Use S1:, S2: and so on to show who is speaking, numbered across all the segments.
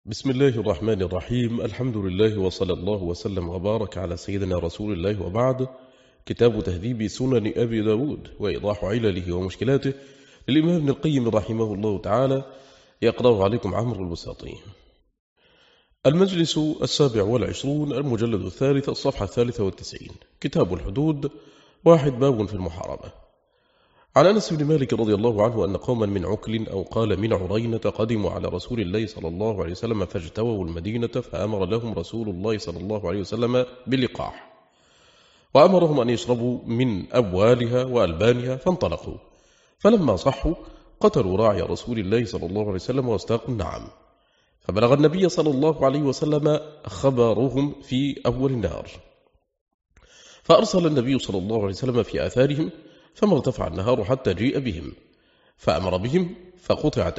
S1: بسم الله الرحمن الرحيم. الحمد لله وصلى الله وسلم وبارك على سيدنا رسول الله، وبعد. كتاب تهذيب سنن أبي داود وإيضاح علله ومشكلاته للإمام ابن القيم رحمه الله تعالى، يقرأه عليكم عمرو البساطي. المجلس 27، المجلد 3، الصفحة 93، كتاب الحدود. 1. باب في المحاربة. عن أنس بن مالك رضي الله عنه أن قوما من عكل أو قال من عرينة قدموا على رسول الله صلى الله عليه وسلم فاجتووا المدينة، فأمر لهم رسول الله صلى الله عليه وسلم باللقاح، وأمرهم أن يشربوا من أبوالها وألبانها، فانطلقوا. فلما صحوا قتلوا راعي رسول الله صلى الله عليه وسلم واستاقوا النعم، فبلغ النبي صلى الله عليه وسلم خبرهم في أول النهار، فأرسل النبي صلى الله عليه وسلم في آثارهم، فما ارتفع النهار حتى جيء بهم، فأمر بهم فقطعت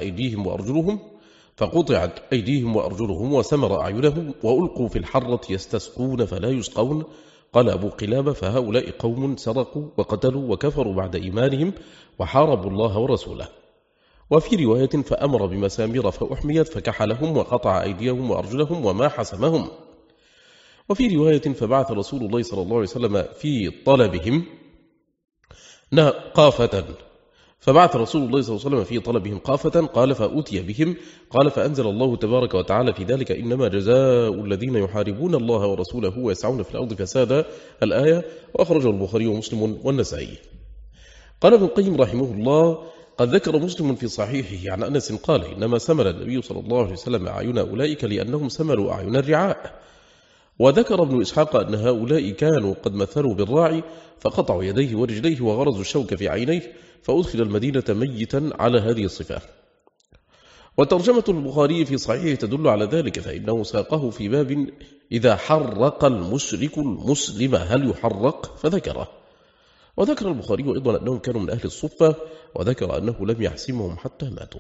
S1: أيديهم وأرجلهم وسمر أعينهم، وألقوا في الحرة يستسقون فلا يسقون. قال أبو قلابة: فهؤلاء قوم سرقوا وقتلوا وكفروا بعد إيمانهم وحاربوا الله ورسوله. وفي رواية: فأمر بمسامير فأحميت فكحلهم وقطع أيديهم وأرجلهم وما حسمهم. وفي رواية: فبعث رسول الله صلى الله عليه وسلم في طلبهم قافة، قال: فأتي بهم، قال: فأنزل الله تبارك وتعالى في ذلك: إنما جزاء الذين يحاربون الله ورسوله ويسعون في الأرض فسادا، الآية. وأخرجه البخاري ومسلم والنسائي. قال ابن القيم رحمه الله: قد ذكر مسلم في صحيحه عن أنس قال: إنما سمل النبي صلى الله عليه وسلم أعين أولئك لأنهم سملوا أعين الرعاء. وذكر ابن إسحاق أن هؤلاء كانوا قد مثلوا بالراعي، فقطعوا يديه ورجليه وغرزوا الشوك في عينيه، فأدخل المدينة ميتا على هذه الصفة. وترجمة البخاري في صحيحه تدل على ذلك، فإنه ساقه في باب: إذا حرق المشرك المسلم هل يحرق؟ فذكره. وذكر البخاري أيضا أنهم كانوا من أهل الصفة، وذكر أنه لم يحسمهم حتى ماتوا.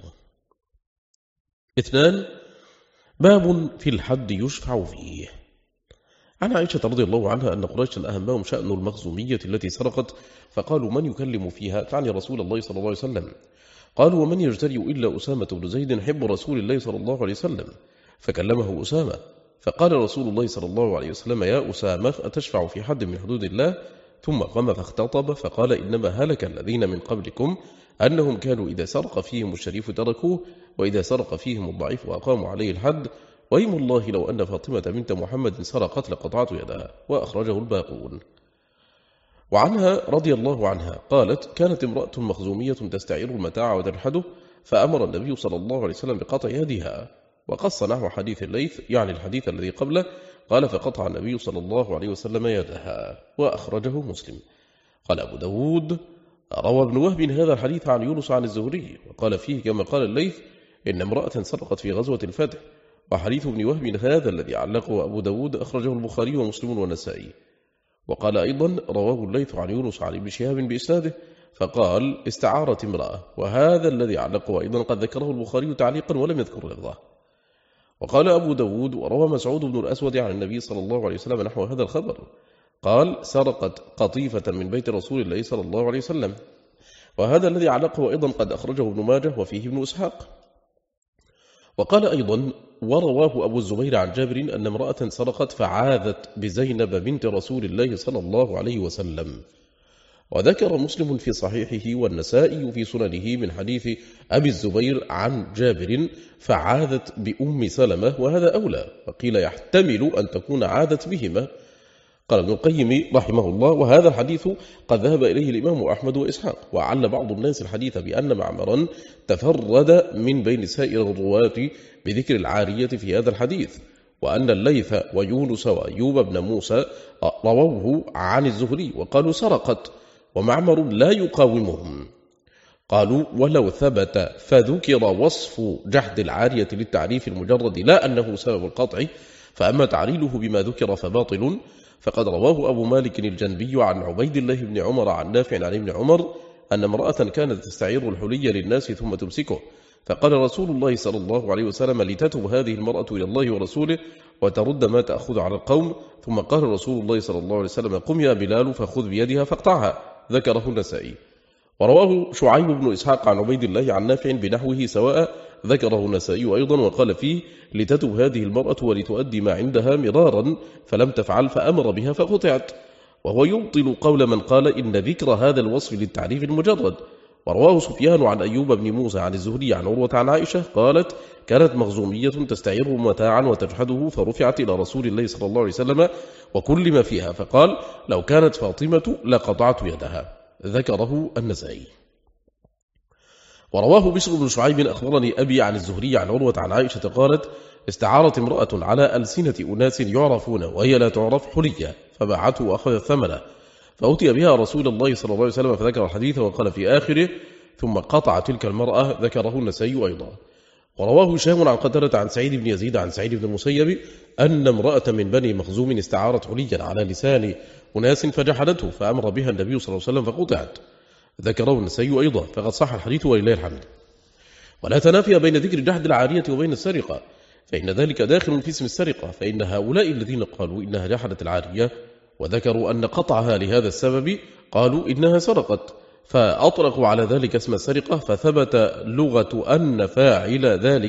S1: 2. باب في الحد يشفع فيه. عن عائشة رضي الله عنها أن قريشا أهمهم شأن المخزومية التي سرقت، فقالوا: من يكلم فيها؟ تعني رسول الله صلى الله عليه وسلم. قالوا: ومن يجترئ إلا أسامة بن زيد حب رسول الله صلى الله عليه وسلم؟ فكلمه أسامة، فقال رسول الله صلى الله عليه وسلم: يا أسامة، أتشفع في حد من حدود الله؟ ثم قام فاختطب فقال: إنما هلك الذين من قبلكم أنهم كانوا إذا سرق فيهم الشريف تركوه، وإذا سرق فيهم الضعيف وأقاموا عليه الحد، وإيم الله لو أن فاطمة بنت محمد سرقت لقطعت يدها. وأخرجه الباقون. وعنها رضي الله عنها قالت: كانت امرأة مخزومية تستعير المتاع وتنحده، فأمر النبي صلى الله عليه وسلم بقطع يدها. وقص نحو حديث الليث، يعني الحديث الذي قبله، قال: فقطع النبي صلى الله عليه وسلم يدها. وأخرجه مسلم. قال أبو داود: روى ابن وهب هذا الحديث عن يونس عن الزهري، وقال فيه كما قال الليث: إن امرأة سرقت في غزوة الفتح. وحديث ابن وهب هذا الذي علقه أبو داود أخرجه البخاري ومسلم والنسائي. وقال أيضا: رواه الليث عن يونس عن ابن شهاب بإسناده، فقال: استعارت امرأة. وهذا الذي علقه أيضا قد ذكره البخاري تعليقا ولم يذكر لفظه. وقال أبو داود: وروى مسعود بن الأسود عن النبي صلى الله عليه وسلم نحو هذا الخبر، قال: سرقت قطيفة من بيت رسول الله صلى الله عليه وسلم. وهذا الذي علقه أيضا قد أخرجه ابن ماجه وفيه ابن إسحاق. وقال أيضا: ورواه أبو الزبير عن جابر أن امرأة سرقت فعاذت بزينب بنت رسول الله صلى الله عليه وسلم. وذكر مسلم في صحيحه والنسائي في سننه من حديث أبي الزبير عن جابر فعاذت بأم سلمة، وهذا أولى، وقيل يحتمل أن تكون عاذت بهما. قال ابن القيم رحمه الله: وهذا الحديث قد ذهب إليه الإمام أحمد وإسحاق. وعل بعض الناس الحديث بأن معمرا تفرد من بين سائر الرواة بذكر العارية في هذا الحديث، وأن الليث ويونس وأيوب بن موسى رووه عن الزهري وقالوا سرقت، ومعمر لا يقاومهم. قالوا: ولو ثبت فذكر وصف جحد العارية للتعريف المجرد لا أنه سبب القطع، فأما تعليله بما ذكر فباطل. فقد رواه أبو مالك الجنبي عن عبيد الله بن عمر عن نافع عن ابن عمر أن امرأة كانت تستعير الحلي للناس ثم تمسكه، فقال رسول الله صلى الله عليه وسلم: لتتب هذه المرأة إلى الله ورسوله وترد ما تأخذ على القوم. ثم قال رسول الله صلى الله عليه وسلم: قم يا بلال فخذ بيدها فاقطعها. ذكره النسائي. ورواه شعيب بن إسحاق عن عبيد الله عن نافع بنحوه سواء ذكره النسائي أيضا وقال فيه لتتب هذه المرأة ولتؤدي ما عندها مرارا فلم تفعل فأمر بها فقطعت، وهو يبطل قول من قال إن ذكر هذا الوصف للتعريف المجرد. ورواه سفيان عن أيوب بن موسى عن الزهري عن عروة عن عائشة قالت كانت مخزومية تستعير متاعا وتجحده فرفعت إلى رسول الله صلى الله عليه وسلم وكل ما فيها فقال لو كانت فاطمة لقطعت يدها. ذكره النسائي. ورواه بشر بن شعيب أخبرني أبي عن الزهري عن عروة عن عائشة قالت استعارت امرأة على ألسنة أناس يعرفون وهي لا تعرف حلية فباعته وأخذ ثمنه فأتي بها رسول الله صلى الله عليه وسلم فذكر الحديث وقال في آخره ثم قطع تلك المرأة. ذكره النسائي أيضا. ورواه هشام عن قتادة عن سعيد بن يزيد عن سعيد بن المسيب أن امرأة من بني مخزوم استعارت حليا على لسان أناس فجحدته فأمر بها النبي صلى الله عليه وسلم فقطعت. ذكره النسائي أيضا. فقد صح الحديث ولله الحمد. ولا تنافي بين ذكر جحد العارية وبين السرقة، فإن ذلك داخل في اسم السرقة، فإن هؤلاء الذين قالوا إنها جحدت العارية وذكروا أن قطعها لهذا السبب قالوا إنها سرقت فأطلقوا على ذلك اسم السرقة فثبت لغة أن فاعل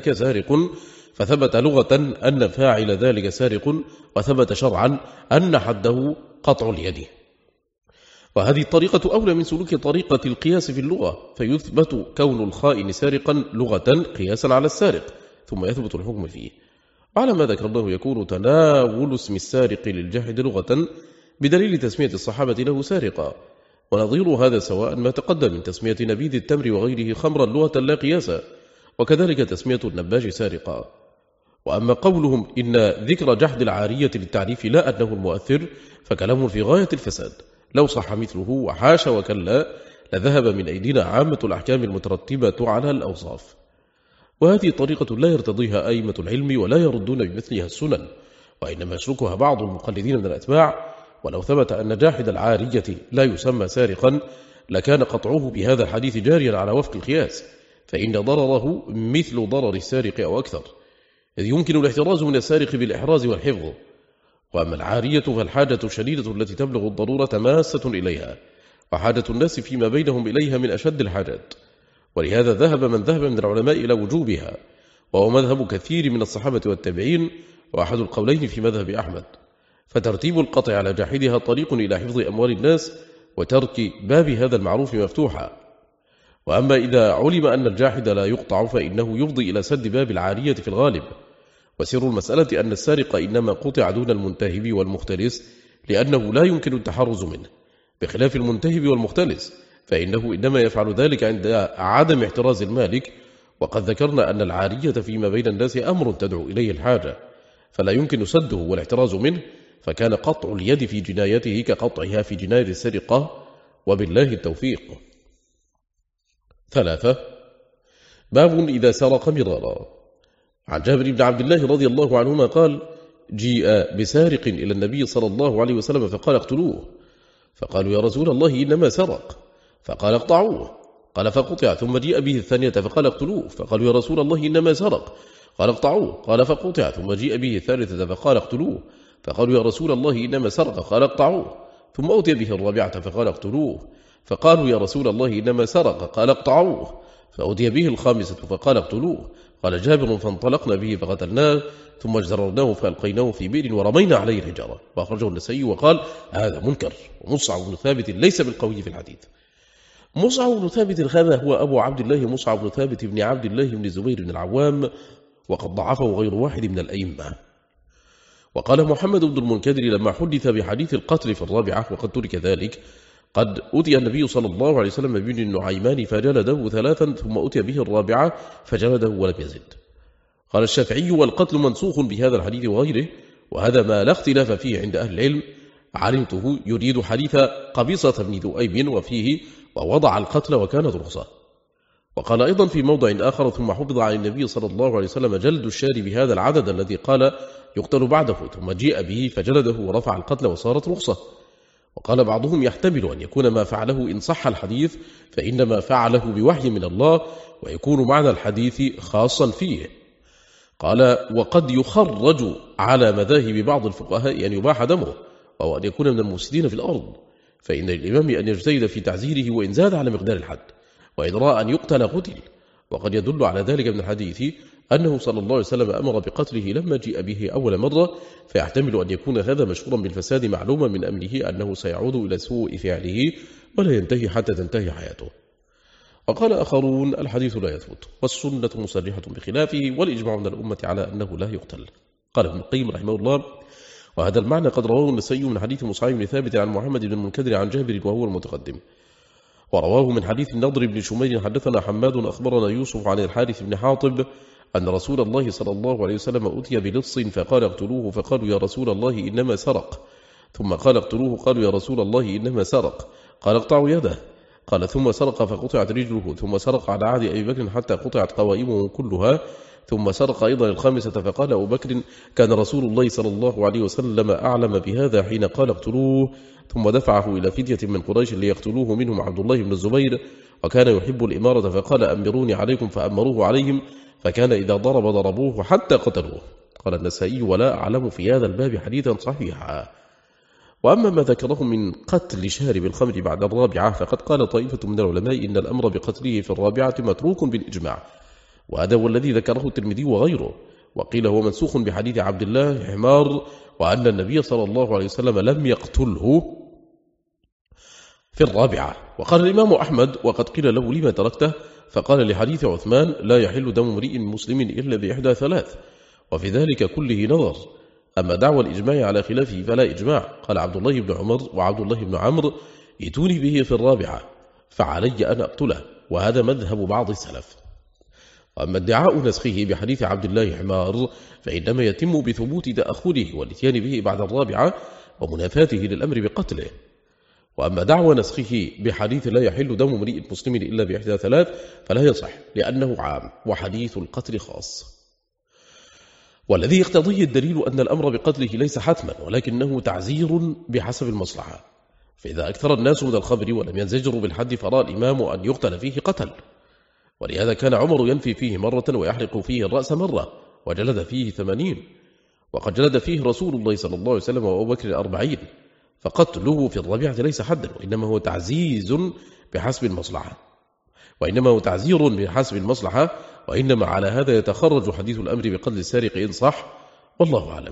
S1: ذلك سارق وثبت شرعا أن حده قطع اليد. وهذه الطريقة أولى من سلوك طريقة القياس في اللغة، فيثبت كون الخائن سارقا لغة قياسا على السارق ثم يثبت الحكم فيه. على ما ذكرناه يكون تناول اسم السارق للجاحد لغة بدليل تسمية الصحابة له سارقا، ونظير هذا سواء ما تقدم من تسمية نبيذ التمر وغيره خمرا لغة لا قياسا، وكذلك تسمية النباش سارقا. وأما قولهم إن ذكر جحد العارية للتعريف لا أنه المؤثر فكلام في غاية الفساد، لو صح مثله وحاش وكلا لذهب من أيدينا عامة الأحكام المترتبة على الأوصاف. وهذه طريقة لا يرتضيها أئمة العلم ولا يردون بمثلها السنن، وإنما يشركها بعض المقلدين من الأتباع. ولو ثبت أن جاحد العارية لا يسمى سارقا لكان قطعه بهذا الحديث جاريا على وفق القياس، فإن ضرره مثل ضرر السارق أو أكثر، إذ يمكن الاحتراز من السارق بالإحراز والحفظ. وأما العارية فالحاجة الشديدة التي تبلغ الضرورة ماسة إليها، وحاجة الناس فيما بينهم إليها من أشد الحاجات، ولهذا ذهب من ذهب من العلماء إلى وجوبها، وهو مذهب كثير من الصحابة والتابعين وأحد القولين في مذهب أحمد. فترتيب القطع على جاحدها طريق إلى حفظ أموال الناس وترك باب هذا المعروف مفتوحا. وأما إذا علم أن الجاحد لا يقطع فإنه يفضي إلى سد باب العارية في الغالب. وسر المسألة أن السارق إنما قطع دون المنتهب والمختلس لأنه لا يمكن التحرز منه، بخلاف المنتهب والمختلس فإنه إنما يفعل ذلك عند عدم احتراز المالك. وقد ذكرنا أن العارية فيما بين الناس أمر تدعو إليه الحاجة فلا يمكن سده والاحتراز منه، فكان قطع اليد في جنايته كقطعها في جناية السرقة، وبالله التوفيق. 3. باب إذا سرق مرارا. عن جابر بن عبد الله رضي الله عنهما قال جيء بسارق إلى النبي صلى الله عليه وسلم فقال اقتلوه، فقالوا يا رسول الله إنما سرق، فقال اقطعوه، قال فقطع، ثم جيء به الثانية فقال اقتلوه، فقالوا يا رسول الله إنما سرق، قال اقطعوه، قال فقطع، ثم جيء به الثالثة فقال اقتلوه، فقالوا يا رسول الله إنما سرق، قال اقطعوه، ثم أوتي به الرابعة فقال اقتلوه، فقالوا يا رسول الله إنما سرق، قال اقطعوه، فأوتي به الخامسة فقال اقتلوه. قال جابر فانطلقنا به فقتلناه ثم اجزرناه فألقيناه في بئر ورمينا عليه الحجارة. وأخرجه النسائي وقال هذا منكر. ومصعب بن ثابت ليس بالقوي في الحديث. مصعب بن ثابت هذا هو أبو عبد الله مصعب بن ثابت بن عبد الله بن الزبير بن العوام، وقد ضعفه غير واحد من الأئمة. وقال محمد بن المنكدر لما حدث بحديث القتل في الرابعة وقد ترك ذلك قد أتي النبي صلى الله عليه وسلم بن النعيمان فجلده 3 ثم أتي به الرابعة فجلده ولم يزد. قال الشافعي والقتل منسوخ بهذا الحديث وغيره، وهذا ما لا اختلاف فيه عند أهل العلم. علمته يريد حديث قبيصة بن ذؤيب وفيه ووضع القتل وكانت رخصة. وقال أيضا في موضع آخر ثم حفظ عن النبي صلى الله عليه وسلم جلد الشاري بهذا العدد الذي قال يقتل بعده، ثم جيء به فجلده ورفع القتل وصارت رخصة. وقال بعضهم يحتمل أن يكون ما فعله إن صح الحديث فإنما فعله بوحي من الله، ويكون معنى الحديث خاصا فيه. قال وقد يخرج على مذاهب بعض الفقهاء أن يباح دمه، أو أن يكون من المفسدين في الأرض، فإن الإمام أن يجتهد في تعزيره وإن زاد على مقدار الحد، وإن رأى أن يقتل قتل، وقد يدل على ذلك من الحديث أنه صلى الله عليه وسلم أمر بقتله لما جيء به أول مرة، فيحتمل أن يكون هذا مشهورا بالفساد معلوما من أمره أنه سيعود إلى سوء فعله ولا ينتهي حتى تنتهي حياته. وقال آخرون الحديث لا يثبت والسنة مصرحة بخلافه والإجماع من الأمة على أنه لا يقتل. قال ابن القيم رحمه الله: وهذا المعنى قد رواه النسائي من حديث مصعب بن ثابت عن محمد بن المنكدر عن جابر وهو المتقدم، ورواه من حديث النضر بن شمير حدثنا حماد أخبرنا يوسف عن الحارث بن حاطب أن رسول الله صلى الله عليه وسلم أتي بلص فقال اقتلوه، فقالوا يا رسول الله إنما سرق، ثم قال اقتلوه، قالوا يا رسول الله إنما سرق، قال اقطعوا يده، قال ثم سرق فقطعت رجله، ثم سرق على عهد أبي بكر حتى قطعت قوائمه كلها، ثم سرق أيضا الخامسة، فقال أبو بكر كان رسول الله صلى الله عليه وسلم أعلم بهذا حين قال اقتلوه، ثم دفعه إلى فدية من قريش ليقتلوه منهم عبد الله بن الزبير، وكان يحب الإمارة فقال أمروني عليكم فأمروه عليهم، فكان إذا ضربوه حتى قتلوه. قال النسائي: ولا أعلم في هذا الباب حديثا صحيحا. وأما ما ذكره من قتل شارب الخمر بعد الرابعة فقد قال طائفة من العلماء إن الأمر بقتله في الرابعة متروك بالإجماع، وهذا هو الذي ذكره الترمذي وغيره، وقيل هو منسوخ بحديث عبد الله حمار، وأن النبي صلى الله عليه وسلم لم يقتله في الرابعة. وقال الإمام أحمد: وقد قيل له لما تركته؟ فقال لحديث عثمان: لا يحل دم امرئ مسلم إلا بإحدى ثلاث، وفي ذلك كله نظر. أما دعوى الإجماع على خلافه فلا إجماع. قال عبد الله بن عمر وعبد الله بن عمرو: ائتوني به في الرابعة فعلي أن أقتله، وهذا مذهب بعض السلف. وأما ادعاء نسخه بحديث عبد الله حمار فإنما يتم بثبوت تأخره والاتيان به بعد الرابعة ومنافاته للأمر بقتله. وأما دعوى نسخه بحديث لا يحل دم امرئ مسلم إلا بإحدى ثلاث فلا يصح، لأنه عام وحديث القتل خاص. والذي يقتضيه الدليل أن الأمر بقتله ليس حتما، ولكنه تعزير بحسب المصلحة، فإذا أكثر الناس من الخمر ولم ينزجروا بالحد فرأى الإمام أن يقتل فيه قتل. ولهذا كان عمر ينفي فيه مرة ويحرق فيه الرأس مرة، وجلد فيه 80، وقد جلد فيه رسول الله صلى الله عليه وسلم وأبو بكر 40، فقتله في الرابعة ليس حدا، وإنما هو تعزيز بحسب المصلحة، وإنما على هذا يتخرج حديث الأمر بقتل السارق إن صح، والله أعلم.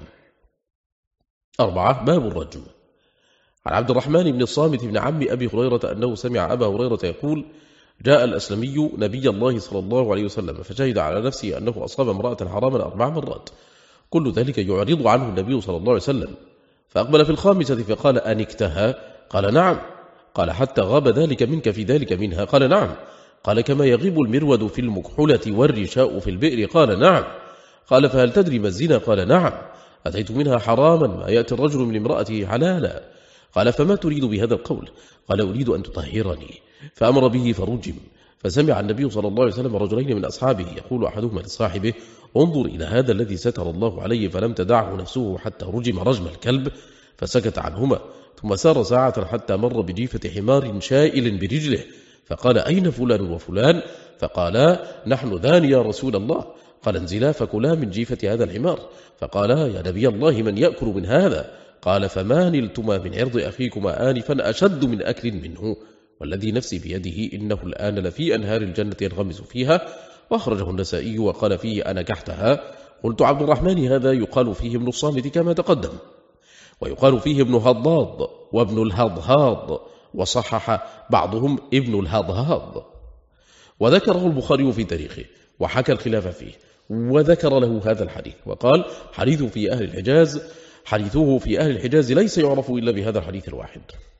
S1: 4. باب الرجم. عن عبد الرحمن بن الصامت بن عم أبي هريرة أنه سمع أبا هريرة يقول: جاء الأسلمي نبي الله صلى الله عليه وسلم فشهد على نفسه أنه أصاب امرأة حراما 4 مرات، كل ذلك يعرض عنه النبي صلى الله عليه وسلم، فأقبل في الخامسة فقال: أنكتها؟ قال: نعم. قال: حتى غاب ذلك منك في ذلك منها؟ قال: نعم. قال: كما يغيب المرود في المكحلة والرشاء في البئر؟ قال: نعم. قال: فهل تدري ما الزنا؟ قال: نعم. أتيت منها حراما ما يأتي الرجل من امرأته حلالا. قال: فما تريد بهذا القول؟ قال: أريد أن تطهرني. فأمر به فرجم. فسمع النبي صلى الله عليه وسلم رجلين من أصحابه يقول أحدهما لصاحبه: انظر إلى هذا الذي ستر الله عليه، فلم تدعه نفسه حتى رجم رجم الكلب، فسكت عنهما، ثم سار ساعة حتى مر بجيفة حمار شائل برجله، فقال: أين فلان وفلان؟ فقالا: نحن ذان يا رسول الله. قال: انزلا فكلا من جيفة هذا الحمار. فقالا: يا نبي الله من يأكل من هذا؟ قال: فما نلتما من عرض أخيكما آنفا أشد من أكل منه، والذي نفسي بيده إنه الآن لفي أنهار الجنة ينغمس فيها. وأخرجه النسائي وقال فيه: أنا كحتها. قلت: عبد الرحمن هذا يقال فيه ابن الصامت كما تقدم، ويقال فيه ابن هضاض وابن الهضهاض، وصحح بعضهم ابن الهضهاض. وذكره البخاري في تاريخه وحكى الخلاف فيه، وذكر له هذا الحديث وقال: حديثه في أهل الحجاز ليس يعرف إلا بهذا الحديث الواحد.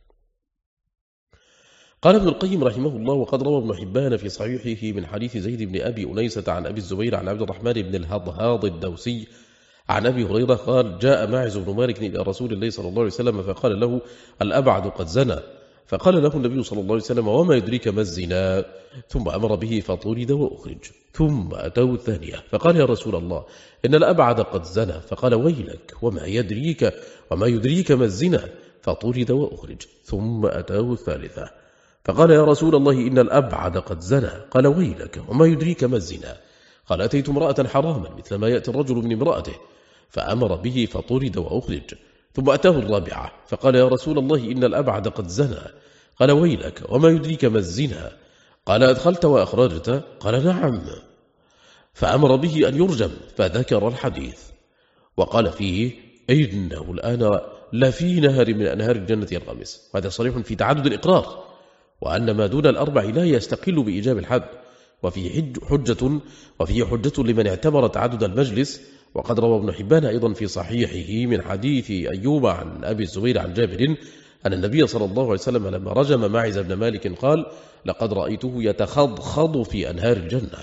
S1: قال ابن القيم رحمه الله: وقد روى ابن حبان في صحيحه من حديث زيد بن أبي أنيسة عن أبي الزبير عن عبد الرحمن بن الهضهاض الدوسي عن أبي هريرة قال: جاء ماعز بن مالك إلى رسول الله صلى الله عليه وسلم فقال له: الأبعد قد زنى. فقال له النبي صلى الله عليه وسلم: وما يدريك ما الزنا؟ ثم أمر به فطرد وأخرج. ثم أتاه الثانية فقال: يا رسول الله إن الأبعد قد زنى. فقال: ويلك، وما يدريك ما الزنا؟ فطرد وأخرج. ثم أتاه الثالثة فقال: يا رسول الله إن الأبعد قد زنى. قال: ويلك، وما يدريك ما الزنا؟ قال: أتيت امرأة حراما مثل ما يأتي الرجل من امرأته، فأمر به فطرد وأخرج. ثم أتاه الرابعة فقال: يا رسول الله إن الأبعد قد زنى. قال: ويلك، وما يدريك ما الزنا؟ قال أدخلت وأخرجت؟ قال نعم. فأمر به أن يرجم فذكر الحديث. وقال فيه إنه الآن لفي نهر من أنهار الجنة الغمس. وهذا صريح في تعدد الإقرار، وأن ما دون الأربع لا يستقل بإيجاب الحد. وفيه حجة لمن اعتبر تعدد المجلس. وقد روى ابن حبان أيضا في صحيحه من حديث أيوب عن أبي الزبير عن جابر أن النبي صلى الله عليه وسلم لما رجم ماعز بن مالك قال لقد رأيته يتخضخض في أنهار الجنة.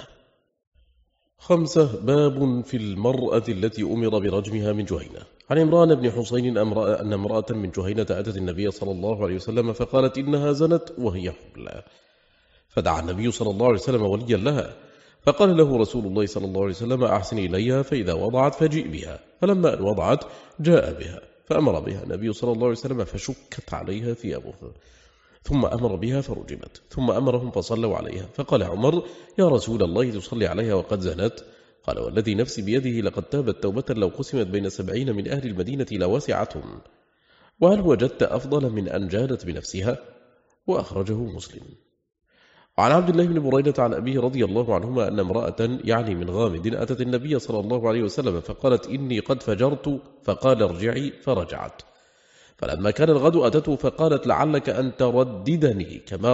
S1: 5. باب في المرأة التي أمر برجمها من جهينة. عن عمران بن حسين أن امرأة من جهينة أتت النبي صلى الله عليه وسلم فقالت إنها زنت وهي حبلى، فدعا النبي صلى الله عليه وسلم وليا لها، فقال له رسول الله صلى الله عليه وسلم أحسن إليها فإذا وضعت فجئ بها. فلما أن وضعت جاء بها فأمر بها النبي صلى الله عليه وسلم فشكت عليها ثيابه، ثم أمر بها فرجمت، ثم أمرهم فصلوا عليها. فقال عمر يا رسول الله تصلي عليها وقد زنت؟ قال والذي نفسي بيده لقد تابت توبة لو قسمت بين 70 من أهل المدينة لوسعتهم. وهل وجدت أفضل من أن جادت بنفسها؟ وأخرجه مسلم. وعن عبد الله بن بريدة عن أبيه رضي الله عنهما أن امرأة يعني من غامد أتت النبي صلى الله عليه وسلم فقالت إني قد فجرت، فقال ارجعي، فرجعت. فلما كان الغد أتته فقالت لعلك أن ترددني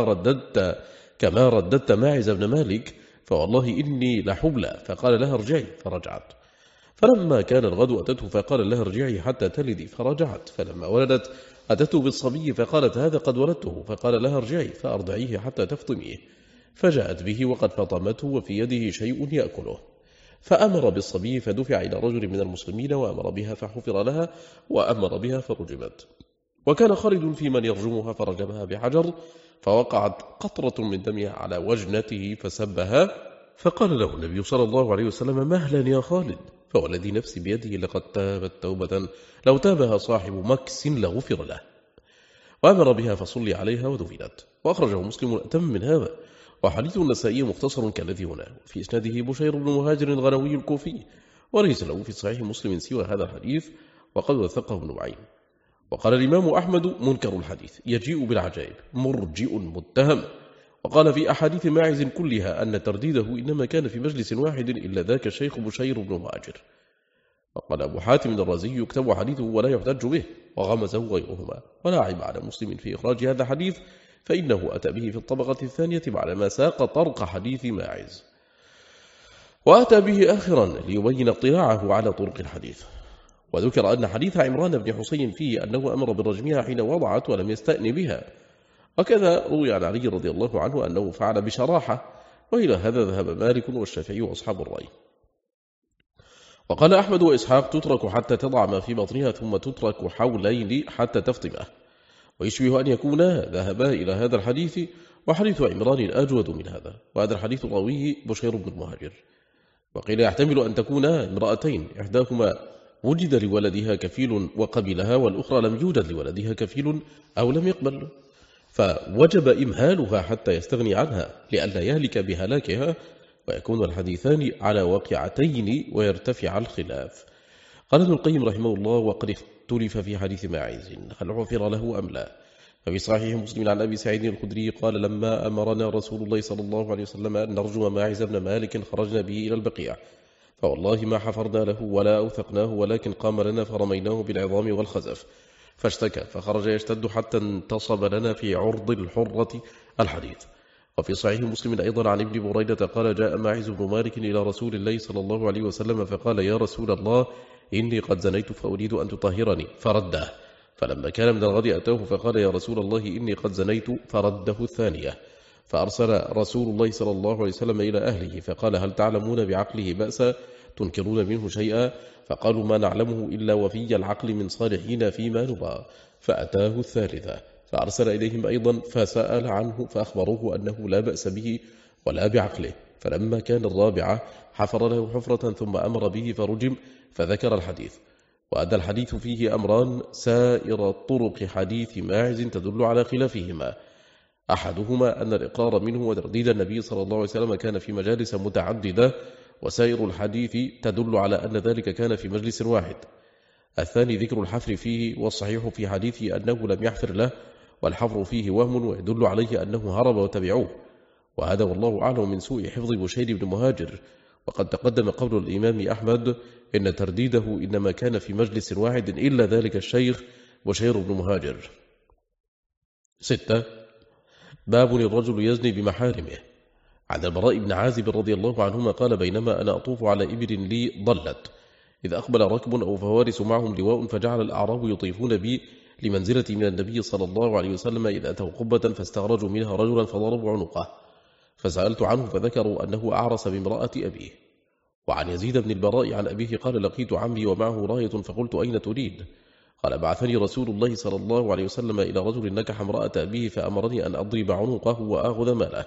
S1: كما رددت ماعز بن مالك، فوالله إني لحبلى. فقال لها ارجعي، فرجعت. فلما كان الغد أتته فقال لها ارجعي حتى تلدي، فرجعت. فلما ولدت أتته بالصبي فقالت هذا قد ولدته، فقال لها ارجعي فأرضعيه حتى تفطميه، فجاءت به وقد فطمته وفي يده شيء يأكله، فأمر بالصبي فدفع إلى رجل من المسلمين وأمر بها فحفر لها وأمر بها فرجمت. وكان خالد في من يرجمها فرجمها بحجر، فوقعت قطرة من دمها على وجنته فسبها، فقال له النبي صلى الله عليه وسلم مهلا يا خالد، فوالذي نفسي بيده لقد تابت توبة لو تابها صاحب مكس لغفر له. وأمر بها فصلي عليها ودفنت. وأخرجه مسلم أتم من هذا. وحديث النسائي مختصر كالذي هنا، وفي إسناده بشير بن مهاجر الغنوي الكوفي، وليس له في صحيح مسلم سوى هذا الحديث، وقد وثقه ابن معين. وقال الإمام أحمد منكر الحديث يجيء بالعجائب مرجئ متهم. وقال في أحاديث ماعز كلها أن ترديده إنما كان في مجلس واحد إلا ذاك الشيخ بشير بن مهاجر. وقال أبو حاتم الرازي يكتب حديثه ولا يحتج به، وغمزه غيرهما. ولا عيب على مسلم في إخراج هذا الحديث، فإنه أتى به في الطبقة الثانية بعدما ساق طرق حديث ماعز، وأتى به آخرا ليبين اطلاعه على طرق الحديث. وذكر أن حديث عمران بن حسين فيه أنه أمر برجمها حين وضعت ولم يستأن بها. وكذا روي عن علي رضي الله عنه أنه فعل بشراحة، وإلى هذا ذهب مالك والشافعي وأصحاب الرأي. وقال أحمد وإسحاق تترك حتى تضع ما في بطنها ثم تترك حولين حتى تفطمه، ويشبه أن يكونا ذهبا إلى هذا الحديث، وحديث عمران أجود من هذا. وهذا الحديث راويه بشير بن المهاجر. وقيل يحتمل أن تكونا امرأتين، إحداهما وجد لولدها كفيل وقبلها، والأخرى لم يوجد لولدها كفيل أو لم يقبل، فوجب إمهالها حتى يستغني عنها لئلا يهلك بهلاكها، ويكون الحديثان على واقعتين ويرتفع الخلاف. قال ابن القيم رحمه الله وقد اختلف في حديث ماعز هل عفر له أم لا. ففي صحيح مسلم عن أبي سعيد الخدري قال لما أمرنا رسول الله صلى الله عليه وسلم أن نرجم ماعز بن مالك خرجنا به إلى البقيع، فوالله ما حفرنا له ولا أوثقناه، ولكن قام لنا فرميناه بالعظام والخزف فاشتكى، فخرج يشتد حتى انتصب لنا في عرض الحرة الحديث. وفي صحيح مسلم أيضا عن ابن بريدة قال جاء ماعز بن مالك إلى رسول الله صلى الله عليه وسلم فقال يا رسول الله إني قد زنيت فأريد أن تطهرني، فرده. فلما كان من الغد أتاه فقال يا رسول الله إني قد زنيت، فرده الثانية. فأرسل رسول الله صلى الله عليه وسلم إلى أهله فقال هل تعلمون بعقله بأسا تنكرون منه شيئا؟ فقالوا ما نعلمه إلا وفي العقل من صالحين فيما نبى. فأتاه الثالثة فأرسل إليهم أيضا فسأل عنه فأخبروه أنه لا بأس به ولا بعقله. فلما كان الرابعة حفر له حفرة ثم أمر به فرجم، فذكر الحديث. وأدى الحديث فيه أمران سائر طرق حديث ماعز تدل على خلافهما، أحدهما أن الإقرار منه وترديد النبي صلى الله عليه وسلم كان في مجالس متعددة، وسائر الحديث تدل على أن ذلك كان في مجلس واحد. الثاني ذكر الحفر فيه، والصحيح في حديثه أنه لم يحفر له، والحفر فيه وهم ويدل عليه أنه هرب وتبعوه. وهذا والله أعلم من سوء حفظ بشير بن مهاجر. وقد تقدم قول الإمام أحمد إن ترديده إنما كان في مجلس واحد إلا ذلك الشيخ بشير بن مهاجر. 6. باب الرجل يزني بمحارمه. عن البراء بن عازب رضي الله عنهما قال بينما أنا أطوف على إبل لي ضلت إذ أقبل ركب أو فوارس معهم لواء فجعل الأعراب يطيفون بي لمنزلتي من النبي صلى الله عليه وسلم إذ أتوا قبة فاستخرجوا منها رجلا فضربوا عنقه فسألت عنه فذكروا أنه أعرس بامرأة أبيه. وعن يزيد بن البراء عن أبيه قال لقيت عمي ومعه راية فقلت أين تريد؟ قال بعثني رسول الله صلى الله عليه وسلم إلى رجل نكح امرأة أبيه فأمرني أن أضرب عنقه وآخذ ماله.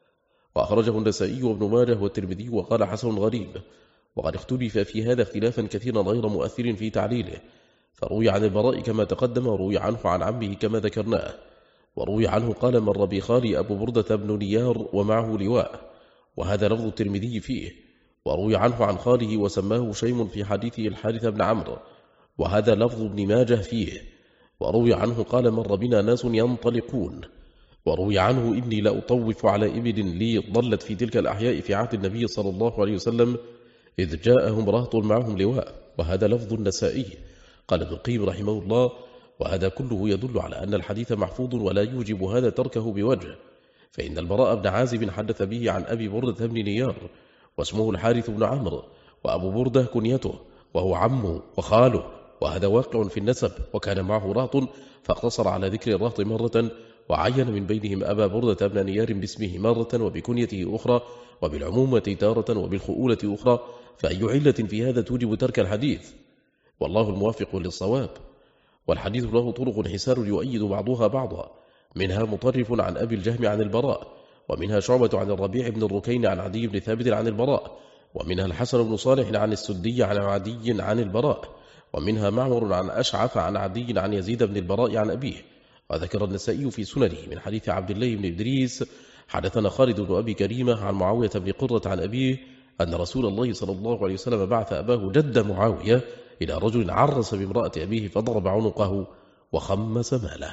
S1: وأخرجه النسائي وابن ماجه والترمذي وقال حسن غريب. وقد اختلف في هذا اختلافا كثيرا غير مؤثر في تعليله، فروي عن البراء كما تقدم وروي عنه عن عمه كما ذكرناه. وروي عنه قال مر بخالي أبو بردة بن نيار ومعه لواء، وهذا لفظ الترمذي فيه. وروي عنه عن خاله وسماه شيم في حديثه الحارث بن عمرو، وهذا لفظ ابن ماجه فيه. وروي عنه قال مر بنا ناس ينطلقون. وروي عنه إني لأطوف على إبل لي ضلت في تلك الأحياء في عهد النبي صلى الله عليه وسلم إذ جاءهم رهط معهم لواء، وهذا لفظ النسائي. قال ابن القيم رحمه الله وهذا كله يدل على أن الحديث محفوظ ولا يوجب هذا تركه بوجه، فإن البراء بن عازب حدث به عن أبي بردة بن نيار واسمه الحارث بن عمرو، وأبو بردة كنيته وهو عمه وخاله، وهذا واقع في النسب. وكان معه رهط فاقتصر على ذكر الرهط مرة وعين من بينهم أبا بردة بن نيار باسمه مرة وبكنيته أخرى وبالعمومة تارة وبالخؤولة أخرى، فأي علة في هذا توجب ترك الحديث؟ والله الموافق للصواب. والحديث له طرق حسار يؤيد بعضها بعضا، منها مطرف عن أبي الجهم عن البراء، ومنها شعبة عن الربيع بن الركين عن عدي بن ثابت عن البراء، ومنها الحسن بن صالح عن السدي عن عدي عن البراء، ومنها معمر عن أشعث عن عدي عن يزيد بن البراء عن أبيه. وذكر النسائي في سننه من حديث عبد الله بن إدريس حدثنا خالد بن أبي كريمة عن معاوية بن قرة عن أبيه أن رسول الله صلى الله عليه وسلم بعث أباه جد معاوية إلى رجل عرس بامرأة أبيه فضرب عنقه وخمس ماله.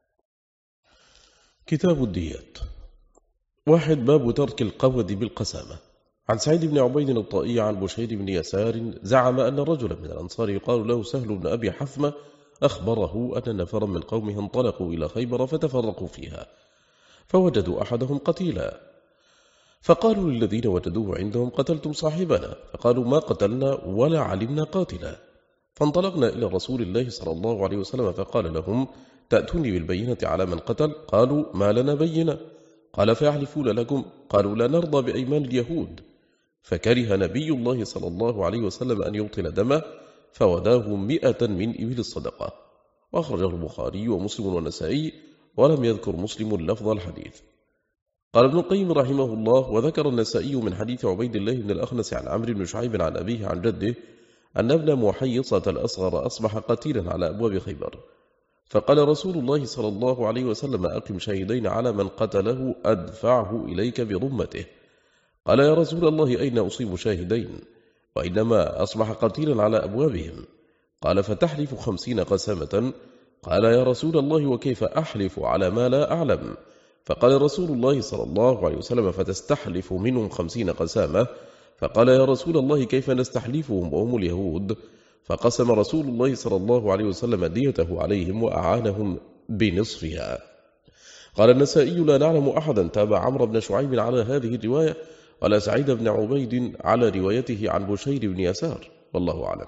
S1: كتاب الديات. 1. باب ترك القود بالقسامة. عن سعيد بن عبيد الطائي عن بشير بن يسار زعم أن رجلا من الأنصار يقال له سهل بن أبي حثمة أخبره أن نفرا من قومه انطلقوا إلى خيبر فتفرقوا فيها فوجدوا أحدهم قتيلا، فقالوا للذين وجدوه عندهم قتلتم صاحبنا؟ فقالوا ما قتلنا ولا علمنا قاتلا. فانطلقنا إلى رسول الله صلى الله عليه وسلم فقال لهم تأتوني بالبينة على من قتل؟ قالوا ما لنا بينة. قال فيحلفون لكم؟ قالوا لا نرضى بأيمان اليهود. فكره نبي الله صلى الله عليه وسلم أن يبطل دمه فوداه 100 من إبل الصدقة. وأخرجه البخاري ومسلم والنسائي، ولم يذكر مسلم لفظ الحديث. قال ابن القيم رحمه الله وذكر النسائي من حديث عبيد الله بن الأخنس عن عمرو بن شعيب عن أبيه عن جده أن ابن محيصة الأصغر أصبح قتيلا على أبواب خيبر، فقال رسول الله صلى الله عليه وسلم أقم شهيدين على من قتله أدفعه إليك برمته. قال يا رسول الله أين أصيب شاهدين وإنما أصبح قتيلا على أبوابهم؟ قال فتحلف 50 قسامة. قال يا رسول الله وكيف أحلف على ما لا أعلم؟ فقال رسول الله صلى الله عليه وسلم فتستحلف منهم 50 قسامة. فقال يا رسول الله كيف نستحلفهم وهم اليهود؟ فقسم رسول الله صلى الله عليه وسلم ديته عليهم وأعانهم بنصفها. قال النسائي لا نعلم أحدا تابع عمرو بن شعيب على هذه الرواية ولا سعيد بن عبيد على روايته عن بشير بن يسار، والله أعلم.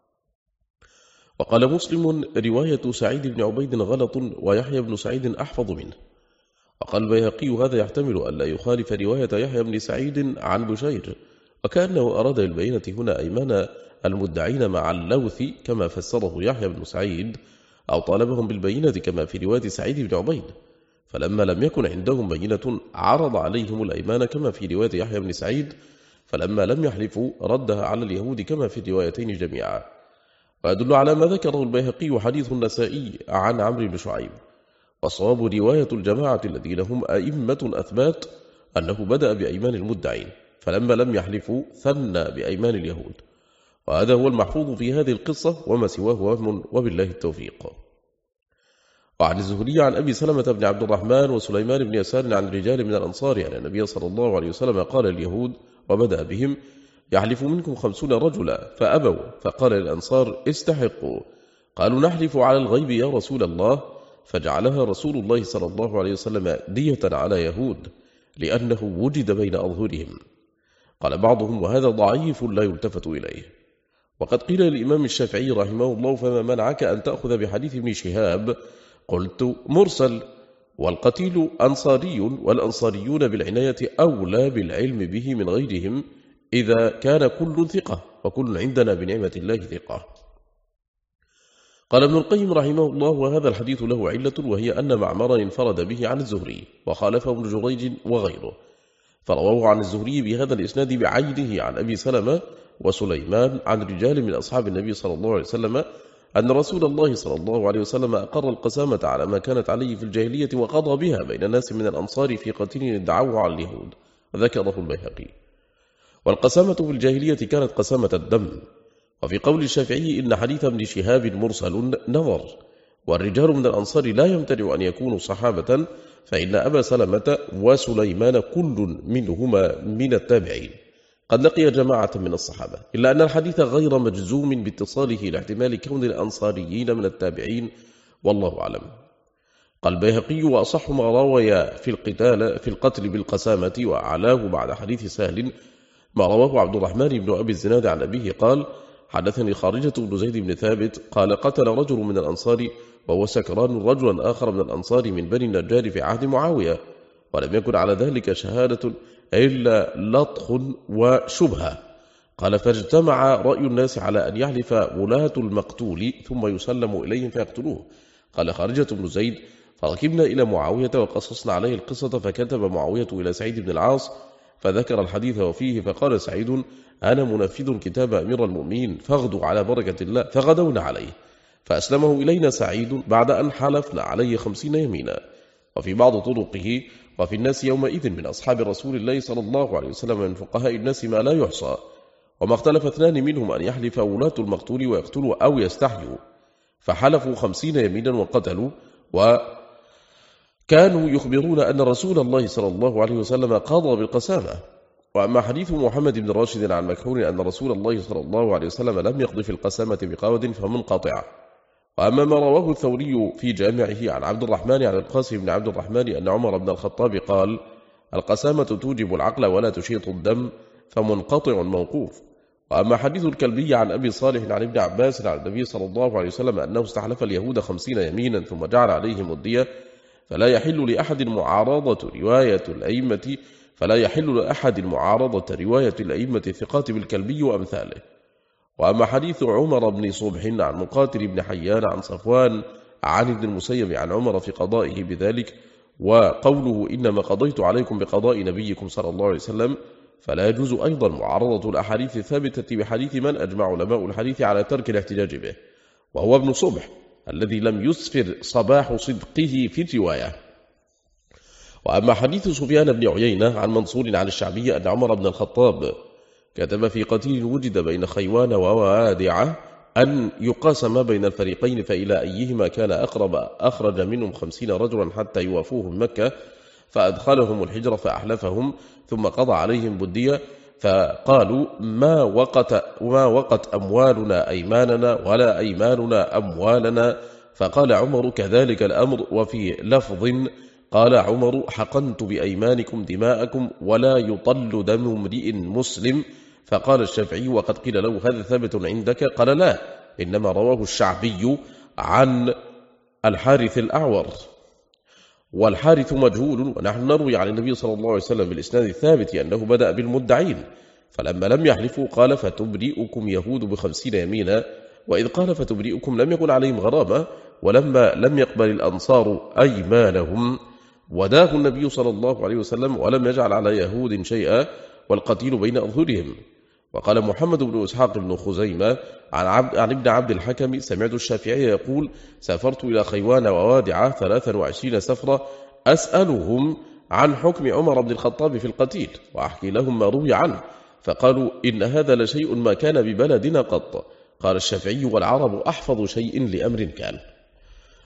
S1: وقال مسلم رواية سعيد بن عبيد غلط ويحيى بن سعيد أحفظ منه. وقال البيهقي هذا يحتمل أن لا يخالف رواية يحيى بن سعيد عن بشير، وكأنه أراد البينة هنا أيمان المدعين مع اللوث كما فسره يحيى بن سعيد، أو طالبهم بالبينة كما في رواية سعيد بن عبيد، فلما لم يكن عندهم بينة عرض عليهم الأيمان كما في رواية يحيى بن سعيد، فلما لم يحلفوا ردها على اليهود كما في الروايتين جميعا. ويدل على ما ذكره البيهقي حديث النسائي عن عمرو بن شعيب، وصواب رواية الجماعة الذين هم أئمة أثبات أنه بدأ بأيمان المدعين، فلما لم يحلفوا ثنى بأيمان اليهود، وهذا هو المحفوظ في هذه القصة وما سواه وهم، وبالله التوفيق. وعن الزهري عن أبي سلمة بن عبد الرحمن وسليمان بن يسار عن رجال من الأنصار أن النبي صلى الله عليه وسلم قال اليهود وبدأ بهم: يحلف منكم 50 رجلا فأبوا، فقال للأنصار: استحقوا. قالوا: نحلف على الغيب يا رسول الله، فجعلها رسول الله صلى الله عليه وسلم دية على يهود لأنه وجد بين أظهرهم. قال بعضهم: وهذا ضعيف لا يلتفت إليه. وقد قيل للإمام الشافعي رحمه الله: فما منعك أن تأخذ بحديث ابن شهاب؟ قلت: مرسل، والقتيل أنصاري، والأنصاريون بالعناية أولى بالعلم به من غيرهم إذا كان كل ثقة، وكل عندنا بنعمة الله ثقة. قال ابن القيم رحمه الله: وهذا الحديث له علة، وهي أن معمرا انفرد به عن الزهري وخالفه ابن جريج وغيره، فرواه عن الزهري بهذا الإسناد بعينه عن أبي سلمة وسليمان عن رجال من أصحاب النبي صلى الله عليه وسلم أن رسول الله صلى الله عليه وسلم أقر القسامة على ما كانت عليه في الجاهلية وقضى بها بين الناس من الأنصار في قتل ادعوه على اليهود، ذكره البيهقي. والقسامة في الجاهلية كانت قسامة الدم. وفي قول الشافعي إن حديث ابن شهاب مرسل نظر، والرجال من الأنصار لا يمتنع أن يكونوا صحابة، فإن أبا سلمة وسليمان كل منهما من التابعين قد لقي جماعة من الصحابة، إلا أن الحديث غير مجزوم باتصاله لاحتمال كون الأنصاريين من التابعين، والله أعلم. قال البيهقي: وأصح ما روي في القتل بالقسامة وأعلاه بعد حديث سهل ما رواه عبد الرحمن بن أبي الزناد عن أبيه قال: حدثني خارجة بن زيد بن ثابت قال: قتل رجل من الأنصار وهو سكران رجلا آخر من الأنصار من بني النجار في عهد معاوية، ولم يكن على ذلك شهادة إلا لطخ وشبهة. قال: فاجتمع رأي الناس على أن يحلف ولاة المقتول ثم يسلم إليهم فيقتلوه. قال خارجة بن زيد: فركبنا إلى معاوية وقصصنا عليه القصة، فكتب معاوية إلى سعيد بن العاص فذكر الحديث وفيه، فقال سعيد: أنا منفذ كتاب أمير المؤمنين، فاغدوا على بركة الله، فغدونا عليه، فأسلمه إلينا سعيد بعد أن حلفنا عليه 50 يمينا. وفي بعض طرقه: وفي الناس يومئذ من أصحاب رسول الله صلى الله عليه وسلم من فقهاء الناس ما لا يحصى، وما اختلف 2 منهم أن يحلف ولاة المقتول ويقتلوا أو يستحيوا، فحلفوا 50 يمينا وقتلوا. وكانوا يخبرون أن رسول الله صلى الله عليه وسلم قضى بالقسامة. وأما حديث محمد بن راشد عن مكحول أن رسول الله صلى الله عليه وسلم لم يقضي في القسامة بقود فمنقطع. وأما ما رواه الثوري في جامعه عن عبد الرحمن عن القاسم بن عبد الرحمن أن عمر بن الخطاب قال: القسامة توجب العقل ولا تشيط الدم، فمنقطع موقوف. وأما حديث الكلبي عن أبي صالح عن ابن عباس عن النبي صلى الله عليه وسلم أنه استحلف اليهود 50 يمينا ثم جعل عليهم الدية، فلا يحل لأحد معارضة رواية الأئمة الثقات بالكلبي وأمثاله. وأما حديث عمر بن صبح عن مقاتل بن حيان عن صفوان عن ابن المسيب عن عمر في قضائه بذلك، وقوله: إنما قضيت عليكم بقضاء نبيكم صلى الله عليه وسلم، فلا يجوز أيضا معارضة الأحاديث الثابتة بحديث من أجمع علماء الحديث على ترك الاحتجاج به، وهو ابن صبح الذي لم يسفر صباح صدقه في الرواية. وأما حديث سفيان بن عيينة عن منصور عن الشعبي أن عمر بن الخطاب كتب في قتيل وجد بين خيوان ووادعة أن يقاس ما بين الفريقين، فإلى أيهما كان أقرب أخرج منهم 50 رجلا حتى يوافوهم مكة، فأدخلهم الحجر فأحلفهم، ثم قضى عليهم بالدية، فقالوا: ما وقت أموالنا أيماننا ولا أيماننا أموالنا. فقال عمر: كذلك الأمر. وفي لفظ قال عمر: حقنت بأيمانكم دماءكم ولا يطل دم امرئ مسلم. فقال الشافعي: وقد قيل له هذا ثابت عندك؟ قال: لا، إنما رواه الشعبي عن الحارث الأعور، والحارث مجهول، ونحن نروي عن النبي صلى الله عليه وسلم بالإسناد الثابت أنه بدأ بالمدعين، فلما لم يحلفوا قال: فتبرئكم يهود ب50 يمينا. وإذ قال فتبرئكم لم يكن عليهم غرامة، ولما لم يقبل الأنصار أيمانهم وداه النبي صلى الله عليه وسلم ولم يجعل على يهود شيئا، والقتيل بين أظهرهم. وقال محمد بن إسحاق بن خزيمة عن ابن عبد الحكم: سمعت الشافعي يقول: سافرت إلى خيوان ووادعة 23 سفرة أسألهم عن حكم عمر بن الخطاب في القتيل، وأحكي لهم ما روي عنه، فقالوا: إن هذا لشيء ما كان ببلدنا قط. قال الشافعي: والعرب أحفظ شيء لأمر كان.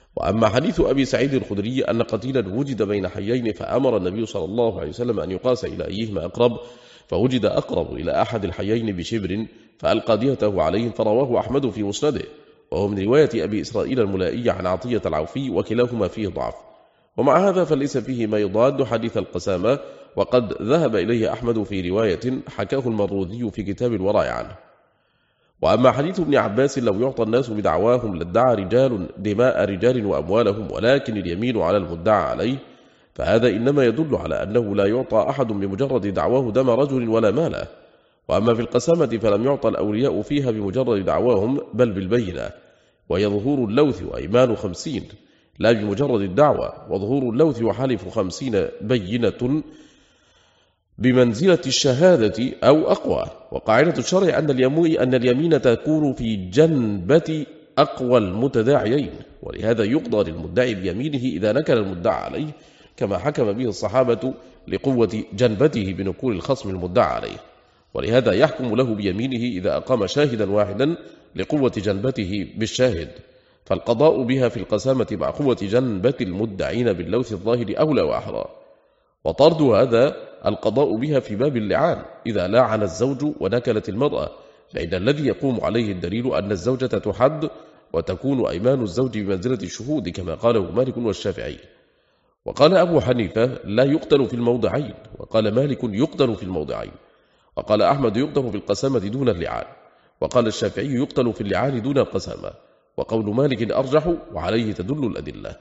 S1: وأما حديث أبي سعيد الخدري أن قتيلا وجد بين حيين فأمر النبي صلى الله عليه وسلم أن يقاس إلى أيهما أقرب، فوجد أقرب إلى أحد الحيين بشبر فألقى ديته عليهم، فرواه أحمد في مسنده، وهو من رواية أبي إسرائيل الملائي عن عطية العوفي، وكلاهما فيه ضعف. ومع هذا فليس فيه ما يضاد حديث القسامة، وقد ذهب إليه أحمد في رواية حكاه المروذي في كتاب الورع عنه. وأما حديث ابن عباس لو يعطى الناس بدعواهم لادعى رجال دماء رجال وأموالهم ولكن اليمين على المدعى عليه، فهذا إنما يدل على أنه لا يعطى أحد بمجرد دعواه دم رجل ولا ماله. وأما في القسامة فلم يعطى الأولياء فيها بمجرد دعواهم بل بالبينة، وهي ظهور اللوث وأيمان 50 لا بمجرد الدعوة، وظهور اللوث وحلف 50 بينة بمنزلة الشهادة أو أقوى. وقاعدة الشرع أن اليمين تكون في جنبة أقوى المتداعيين، ولهذا يقضى للمدعي بيمينه إذا نكل المدعى عليه، كما حكم به الصحابة لقوة جنبته بنكول الخصم المدعى عليه، ولهذا يحكم له بيمينه إذا أقام شاهدا واحدا لقوة جنبته بالشاهد، فالقضاء بها في القسامة مع قوة جنبة المدعين باللوث الظاهر أولى وأحرى. وطرد هذا القضاء بها في باب اللعان إذا لاعن الزوج ونكلت المرأة، فإن الذي يقوم عليه الدليل أن الزوجة تحد وتكون أيمان الزوج بمنزلة الشهود، كما قاله مالك والشافعي. وقال أبو حنيفة لا يقتل في الموضعين، وقال مالك يقتل في الموضعين، وقال أحمد يقتل في القسامة دون اللعان، وقال الشافعي يقتل في اللعان دون القسامة، وقول مالك أرجح وعليه تدل الأدلة.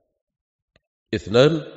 S1: 2.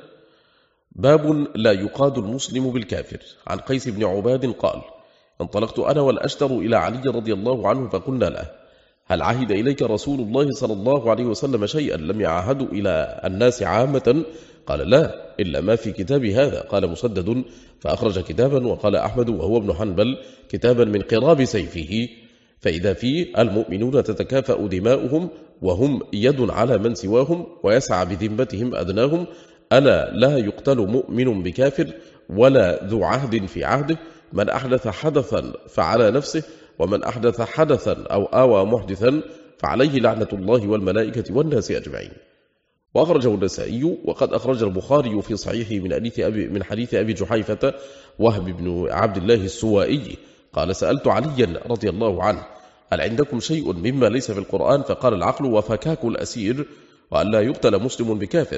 S1: باب لا يقاد المسلم بالكافر. عن قيس بن عباد قال: انطلقت أنا والأشتر إلى علي رضي الله عنه فقلنا له: هل عهد إليك رسول الله صلى الله عليه وسلم شيئا لم يعهد إلى الناس عامة؟ قال: لا، إلا ما في كتاب هذا. قال مسدد: فأخرج كتابا. وقال أحمد وهو ابن حنبل: كتابا من قراب سيفه، فإذا فيه: المؤمنون تتكافأ دماؤهم وهم يد على من سواهم ويسعى بذمتهم أدناهم، ألا لا يقتل مؤمن بكافر ولا ذو عهد في عهده، من أحدث حدثا فعلى نفسه، ومن أحدث حدثا أو آوى محدثا فعليه لعنة الله والملائكة والناس أجمعين. وأخرجه النسائي. وقد أخرج البخاري في صحيحه من حديث أبي جحيفة وهب بن عبد الله السوائي قال: سألت عليا رضي الله عنه: هل عندكم شيء مما ليس في القرآن؟ فقال: العقل وفكاك الأسير، وأن لا يقتل مسلم بكافر.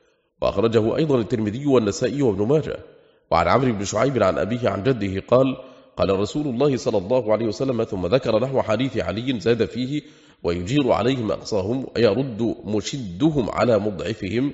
S1: وأخرجه أيضا الترمذي والنسائي وابن ماجه. وعن عمرو بن شعيب عن أبيه عن جده قال: قال رسول الله صلى الله عليه وسلم، ثم ذكر نحو حديث علي زاد فيه: ويجير عليهم أقصاهم ويرد مشدهم على مضعفهم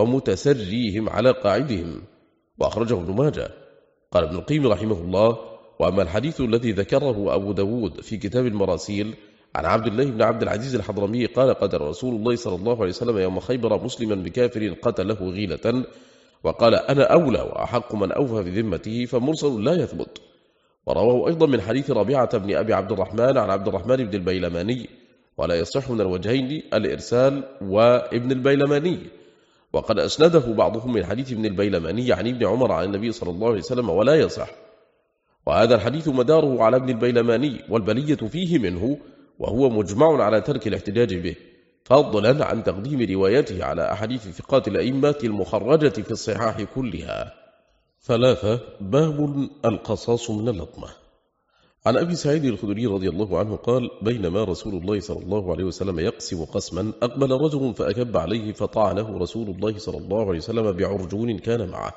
S1: ومتسريهم على قاعدهم. وأخرجه ابن ماجه. قال ابن القيم رحمه الله: وأما الحديث الذي ذكره أبو داود في كتاب المراسيل عن عبد الله بن عبد العزيز الحضرمي قال: قتل رسول الله صلى الله عليه وسلم يوم خيبر مسلما بكافر قتله غيلة، وقال: أنا أولى وأحق من أوفى بذمته، فمرسل لا يثبت. ورواه أيضا من حديث ربيعة بن أبي عبد الرحمن عن عبد الرحمن بن البيلماني، ولا يصح من الوجهين الإرسال وابن البيلماني. وقد أسنده بعضهم من حديث ابن البيلماني عن ابن عمر عن النبي صلى الله عليه وسلم ولا يصح، وهذا الحديث مداره على ابن البيلماني والبلية فيه منه، وهو مجمع على ترك الاحتجاج به، فضلا عن تقديم روايته على أحاديث ثقات الأئمة المخرجة في الصحاح كلها. 3. باب القصاص من اللطمة. عن أبي سعيد الخدري رضي الله عنه قال: بينما رسول الله صلى الله عليه وسلم يقسم قسما، أقبل رجل فأكب عليه فطعنه رسول الله صلى الله عليه وسلم بعرجون كان معه،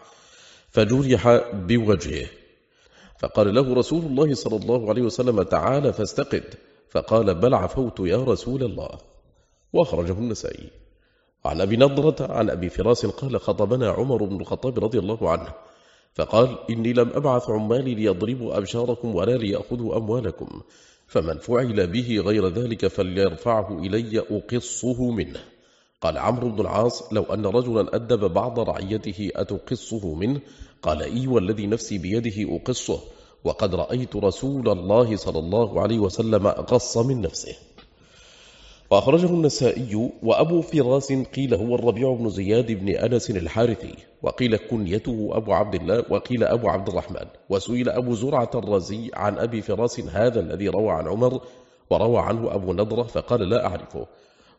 S1: فجرح بوجهه، فقال له رسول الله صلى الله عليه وسلم: تعال فاستقد، فقال: بل عفوت يا رسول الله. وأخرجه النسائي. عن أبي نضرة عن أبي فراس قال: خطبنا عمر بن الخطاب رضي الله عنه فقال: إني لم أبعث عمالي ليضربوا أبشاركم ولا ليأخذوا أموالكم، فمن فعل به غير ذلك فليرفعه إلي أقصه منه. قال عمرو بن العاص: لو أن رجلا أدب بعض رعيته أتقصه منه؟ قال: إي والذي نفسي بيده أقصه، وقد رأيت رسول الله صلى الله عليه وسلم أقص من نفسه. وأخرجه النسائي. وأبو فراس قيل هو الربيع بن زياد بن أنس الحارثي، وقيل كنيته أبو عبد الله، وقيل أبو عبد الرحمن. وسئل أبو زرعة الرازي عن أبي فراس هذا الذي روى عن عمر وروى عنه أبو نضرة، فقال: لا أعرفه.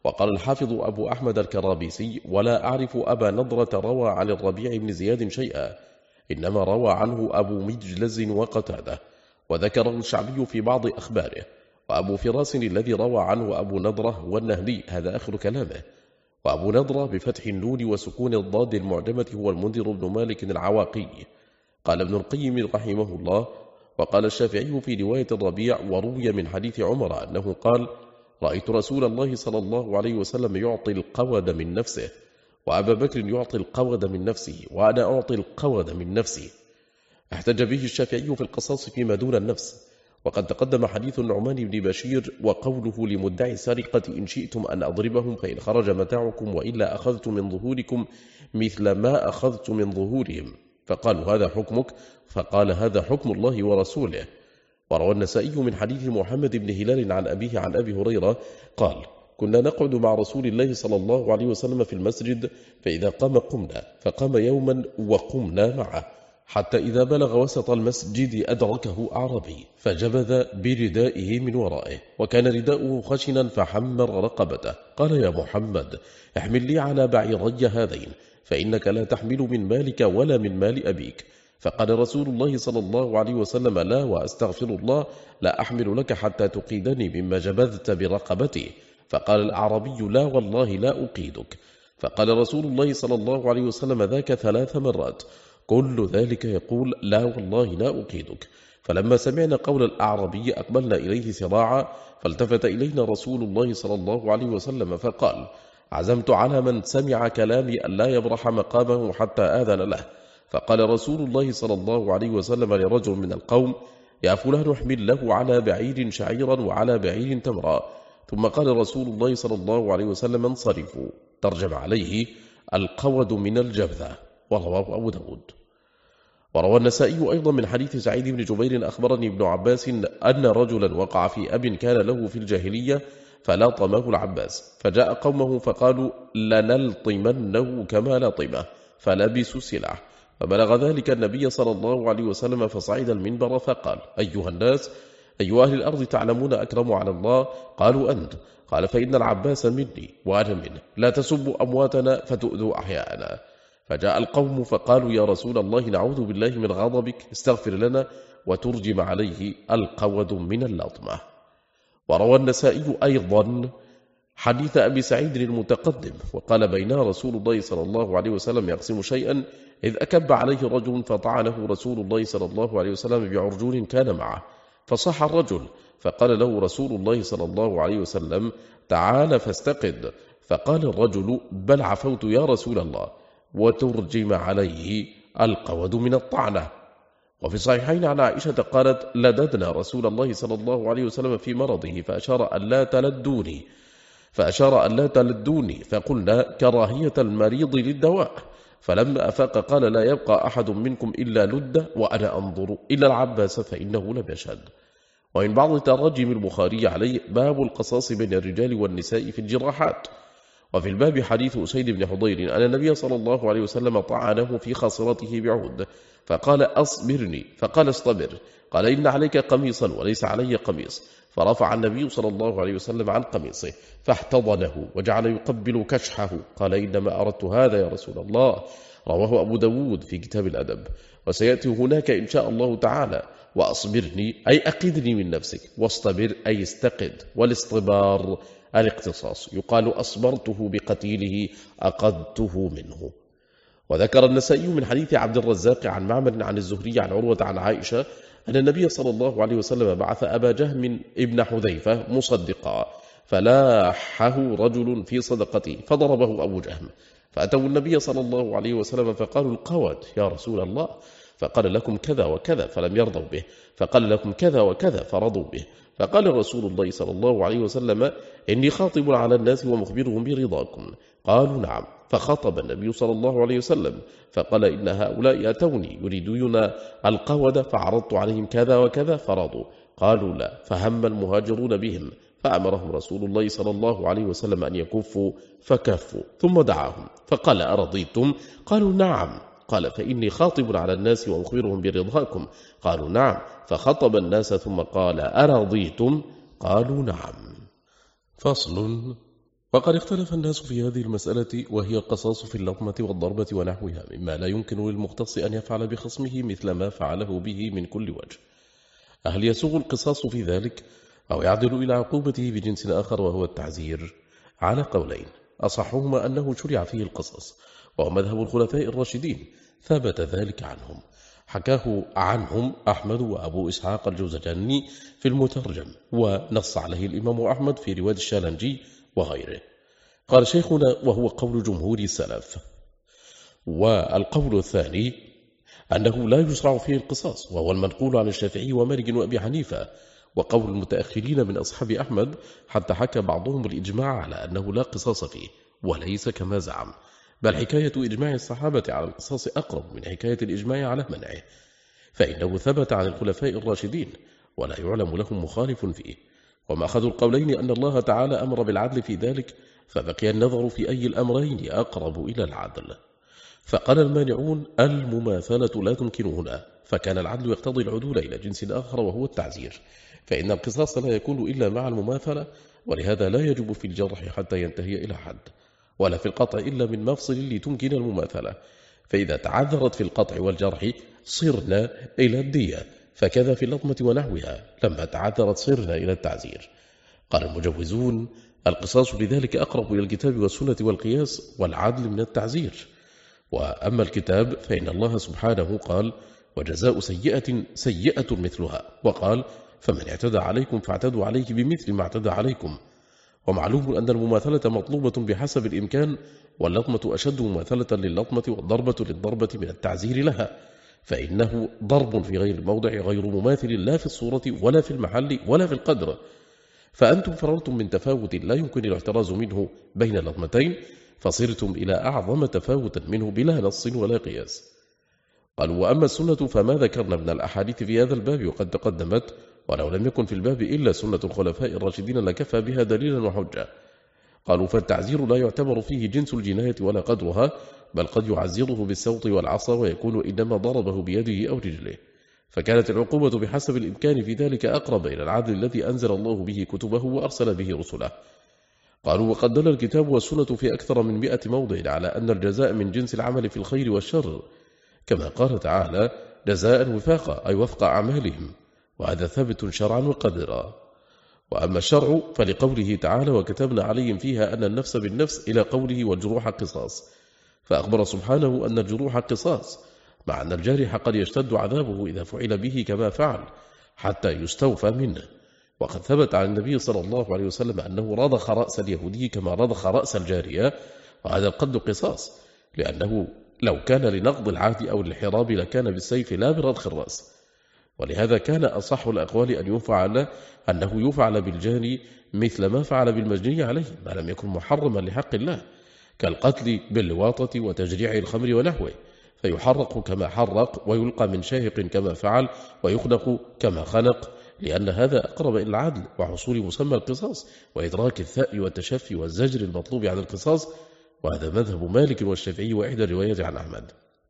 S1: وقال الحافظ أبو أحمد الكرابيسي: ولا أعرف أبا نضرة روى عن الربيع بن زياد شيئا، إنما روى عنه أبو مجلز وقتاده، وذكره الشعبي في بعض أخباره. وأبو فراس الذي روى عنه أبو نضرة والنهدي، هذا آخر كلامه. وأبو نضرة بفتح النون وسكون الضاد المعجمة هو المنذر بن مالك العواقي. قال ابن القيم رحمه الله: وقال الشافعي في رواية الربيع: وروي من حديث عمر أنه قال: رأيت رسول الله صلى الله عليه وسلم يعطي القود من نفسه، وأبا بكر يعطي القود من نفسه، وأنا أعطي القود من نفسي. احتج به الشافعي في القصاص فيما دون النفس. وقد تقدم حديث النعمان بن بشير وقوله لمدعي السرقة: إن شئتم أن أضربهم فإن خرج متاعكم وإلا أخذت من ظهوركم مثل ما أخذت من ظهورهم. فقالوا: هذا حكمك؟ فقال: هذا حكم الله ورسوله. وروى النسائي من حديث محمد بن هلال عن أبيه عن أبي هريرة قال: كنا نقعد مع رسول الله صلى الله عليه وسلم في المسجد، فإذا قام قمنا، فقام يوما وقمنا معه، حتى إذا بلغ وسط المسجد أدركه أعرابي، فجبذ بردائه من ورائه، وكان رداؤه خشنا فحمر رقبته. قال: يا محمد، احمل لي على بعيري هذين، فإنك لا تحمل من مالك ولا من مال أبيك. فقال رسول الله صلى الله عليه وسلم: لا وأستغفر الله، لا أحمل لك حتى تقيدني مما جبذت برقبتي. فقال الأعرابي: لا والله لا أقيدك. فقال رسول الله صلى الله عليه وسلم ذاك 3 مرات، كل ذلك يقول: لا والله لا أقيدك. فلما سمعنا قول الأعرابي أقبلنا إليه سراعا، فالتفت إلينا رسول الله صلى الله عليه وسلم فقال: عزمت على من سمع كلامي أن لا يبرح مقامه حتى آذن له. فقال رسول الله صلى الله عليه وسلم لرجل من القوم: يا فلان، احمل له على بعير شعيرا وعلى بعير تمرا. ثم قال رسول الله صلى الله عليه وسلم: انصرفوا. ترجم عليه: القود من الجبذة. ورواه أبو داود. وروى النسائي أيضا من حديث سعيد بن جبير أخبرني ابن عباس أن رجلا وقع في أب كان له في الجاهلية، فلاطمه العباس، فجاء قومه فقالوا: لنلطمنه كما لطمه، فلبسوا السلاح. فبلغ ذلك النبي صلى الله عليه وسلم، فصعد المنبر فقال: أيها الناس، أي أهل الأرض تعلمون أكرم على الله؟ قالوا: أنت. قال: فإن العباس مني وأنا منه، لا تسبوا أمواتنا فتؤذوا أحياءنا. فجاء القوم فقالوا: يا رسول الله، نعوذ بالله من غضبك، استغفر لنا. وترجم عليه: القود من اللطمة. وروى النسائي أيضا حديث أبي سعيد المتقدم، وقال: بينا رسول الله صلى الله عليه وسلم يقسم شيئا، إذ أكب عليه رجل، فطعنه رسول الله صلى الله عليه وسلم بعرجون كان معه، فصح الرجل، فقال له رسول الله صلى الله عليه وسلم: تعال فاستقد. فقال الرجل: بل عفوت يا رسول الله. وترجم عليه: القود من الطعنة. وفي الصحيحين عن عائشة قالت: لددنا رسول الله صلى الله عليه وسلم في مرضه، فأشار أن لا تلدوني، فقلنا: كراهية المريض للدواء. فلما أفاق قال: لا يبقى أحد منكم إلا لد وأنا أنظر إلى العباس فإنه لم يشهد. ومن بعض تراجم البخاري عليه: باب القصاص بين الرجال والنساء في الجراحات. وفي الباب حديث أسيد بن حضير أن النبي صلى الله عليه وسلم طعنه في خاصرته بعود، فقال: أصبرني. فقال: اصطبر. قال: إن عليك قميصا وليس علي قميص. فرفع النبي صلى الله عليه وسلم عن قميصه فاحتضنه وجعل يقبل كشحه. قال: إنما أردت هذا يا رسول الله. رواه أبو داود في كتاب الأدب. وسيأتي هناك إن شاء الله تعالى. وأصبرني أي أقدني من نفسك، واصطبر أي استقد. والاصطبار الاقتصاص، يقال: أصبرته بقتيله، أقدته منه. وذكر النسائي من حديث عبد الرزاق عن معمر عن الزهري عن عروة عن عائشة أن النبي صلى الله عليه وسلم بعث أبا جهم ابن حذيفة مصدقا، فلاحه رجل في صدقته، فضربه أبو جهم، فأتوا النبي صلى الله عليه وسلم فقالوا: القود يا رسول الله. فقال: لكم كذا وكذا، فلم يرضوا به. فقال: لكم كذا وكذا، فرضوا به. فقال رسول الله صلى الله عليه وسلم: إني خاطب على الناس ومخبرهم برضاكم. قالوا: نعم. فخطب النبي صلى الله عليه وسلم فقال: إن هؤلاء أتوني يريدون القود، فعرضت عليهم كذا وكذا، فرضوا. قالوا: لا. فهم المهاجرون بهم، فأمرهم رسول الله صلى الله عليه وسلم أن يكفوا، فكفوا. ثم دعاهم فقال: أرضيتم؟ قالوا: نعم. قال: فإني خاطب على الناس ومخبرهم برضاكم. قالوا: نعم. فخطب الناس ثم قال: أرضيتم؟ قالوا: نعم. فصل. وقد اختلف الناس في هذه المسألة، وهي القصاص في اللطمة والضربة ونحوها، مما لا يمكن للمختص أن يفعل بخصمه مثل ما فعله به من كل وجه. هل يسوغ القصاص في ذلك أو يعدل إلى عقوبته بجنس آخر وهو التعزير؟ على قولين، أصحهما أنه شرع فيه القصاص، وهو مذهب الخلفاء الراشدين، ثبت ذلك عنهم، حكاه عنهم أحمد وأبو إسحاق الجوزجاني في المترجم، ونص عليه الإمام أحمد في رواية الشالنجي وغيره. قال شيخنا: وهو قول جمهور السلف. والقول الثاني أنه لا يشرع فيه القصاص، وهو المنقول عن الشافعي ومالك وأبي حنيفة، وقول المتأخرين من أصحاب أحمد، حتى حكى بعضهم الإجماع على أنه لا قصاص فيه، وليس كما زعم، بل حكاية إجماع الصحابة على القصاص أقرب من حكاية الإجماع على منعه، فإنه ثبت عن الخلفاء الراشدين ولا يعلم لهم مخالف فيه. وما أخذوا القولين أن الله تعالى أمر بالعدل في ذلك، فبقي النظر في أي الأمرين أقرب إلى العدل. فقال المانعون: المماثلة لا تمكن هنا، فكان العدل يقتضي العدول إلى جنس آخر وهو التعزير، فإن القصاص لا يكون إلا مع المماثلة، ولهذا لا يجب في الجرح حتى ينتهي إلى حد، ولا في القطع إلا من مفصل لتمكن المماثلة، فإذا تعذرت في القطع والجرح صرنا إلى الدية، فكذا في اللطمة ونحوها، لما تعذرت صرنا إلى التعزير. قال المجوزون: القصاص لذلك أقرب إلى الكتاب والسنة والقياس والعدل من التعزير. وأما الكتاب فإن الله سبحانه قال: وجزاء سيئة سيئة مثلها، وقال: فمن اعتدى عليكم فاعتدوا عليه بمثل ما اعتدى عليكم. ومعلوم أن المماثلة مطلوبة بحسب الإمكان، واللطمة أشد مماثلة لللطمة والضربة للضربة من التعزير لها، فإنه ضرب في غير الموضع غير مماثل لا في الصورة ولا في المحل ولا في القدر. فأنتم فررتم من تفاوت لا يمكن الاحتراز منه بين اللطمتين، فصرتم إلى أعظم تفاوتا منه بلا نص ولا قياس. قالوا: وأما السنة فما ذكرنا من الأحاديث في هذا الباب وقد تقدمت، ولو لم يكن في الباب إلا سنة الخلفاء الراشدين لكفى بها دليلا وحجة. قالوا: فالتعزير لا يعتبر فيه جنس الجناية ولا قدرها، بل قد يعزره بالسوط والعصا، ويكون إنما ضربه بيده أو رجله، فكانت العقوبة بحسب الإمكان في ذلك أقرب إلى العدل الذي أنزل الله به كتبه وأرسل به رسله. قالوا: وقد دل الكتاب والسنة في أكثر من 100 موضع على أن الجزاء من جنس العمل في الخير والشر، كما قال تعالى: جزاء وفاقا، أي وفق أعمالهم، وهذا ثابت شرعا وقدرا. وأما الشرع فلقوله تعالى: وكتبنا عليهم فيها أن النفس بالنفس، إلى قوله: والجروح قصاص، فأخبر سبحانه أن الجروح قصاص، مع أن الجارح قد يشتد عذابه إذا فعل به كما فعل حتى يستوفى منه. وقد ثبت عن النبي صلى الله عليه وسلم أنه رضخ رأس اليهودي كما رضخ رأس الجارية، وهذا القد قصاص، لأنه لو كان لنقض العهد أو الحراب لكان بالسيف لا برضخ الرأس. ولهذا كان أصح الأقوال أنه يفعل بالجاني مثل ما فعل بالمجني عليه، ما لم يكن محرما لحق الله، كالقتل باللواطة وتجريع الخمر ونحوه، فيحرق كما حرق، ويلقى من شاهق كما فعل، ويخنق كما خنق، لأن هذا أقرب إلى العدل وحصول مسمى القصاص وإدراك الثأر والتشفي والزجر المطلوب عن القصاص، وهذا مذهب مالك والشافعي وإحدى الروايات عن أحمد.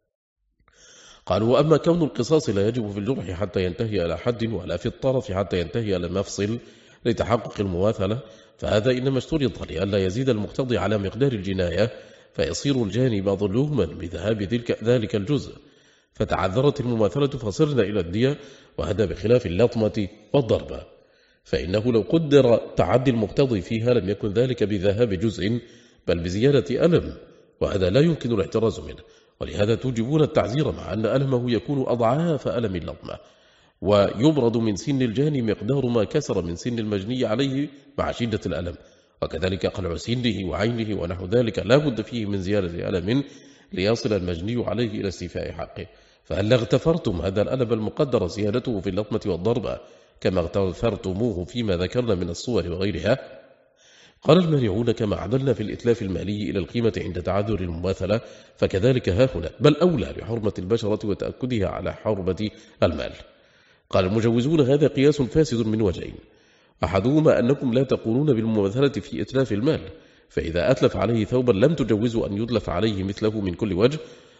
S1: قالوا: وأما كون القصاص لا يجب في الجرح حتى ينتهي إلى حد، ولا في الطرف حتى ينتهي إلى مفصل لتحقق المماثلة، فهذا إنما اشترط لئلا يزيد المقتضي على مقدار الجناية، فيصير الجاني مظلوما بذهاب ذلك الجزء، فتعذرت المماثلة فصرنا إلى الدية، وهذا بخلاف اللطمة والضربة، فإنه لو قدر تعدي المقتضي فيها لم يكن ذلك بذهاب جزء، بل بزيادة ألم، وهذا لا يمكن الاحتراز منه، ولهذا توجبون التعزير مع أن ألمه يكون أضعاف ألم اللطمة، ويبرد من سن الجاني مقدار ما كسر من سن المجني عليه مع شدة الألم، وكذلك قلع سنه وعينه ونحو ذلك لا بد فيه من زيادة ألم ليصل المجني عليه إلى استيفاء حقه. فهل اغتفرتم هذا الألم المقدر زيادته في اللطمة والضربة كما اغتفرتموه فيما ذكرنا من الصور وغيرها؟ قال المانعون: كما عدلنا في الإتلاف المالي إلى القيمة عند تعذر المماثلة، فكذلك هاهنا، بل أولى لحرمة البشرة وتأكدها على حرمة المال. قال المجوزون: هذا قياس فاسد من وجهين، أحدهما أنكم لا تقولون بالمماثلة في إتلاف المال، فإذا أتلف عليه ثوبا لم تجوزوا أن يتلف عليه مثله من كل وجه،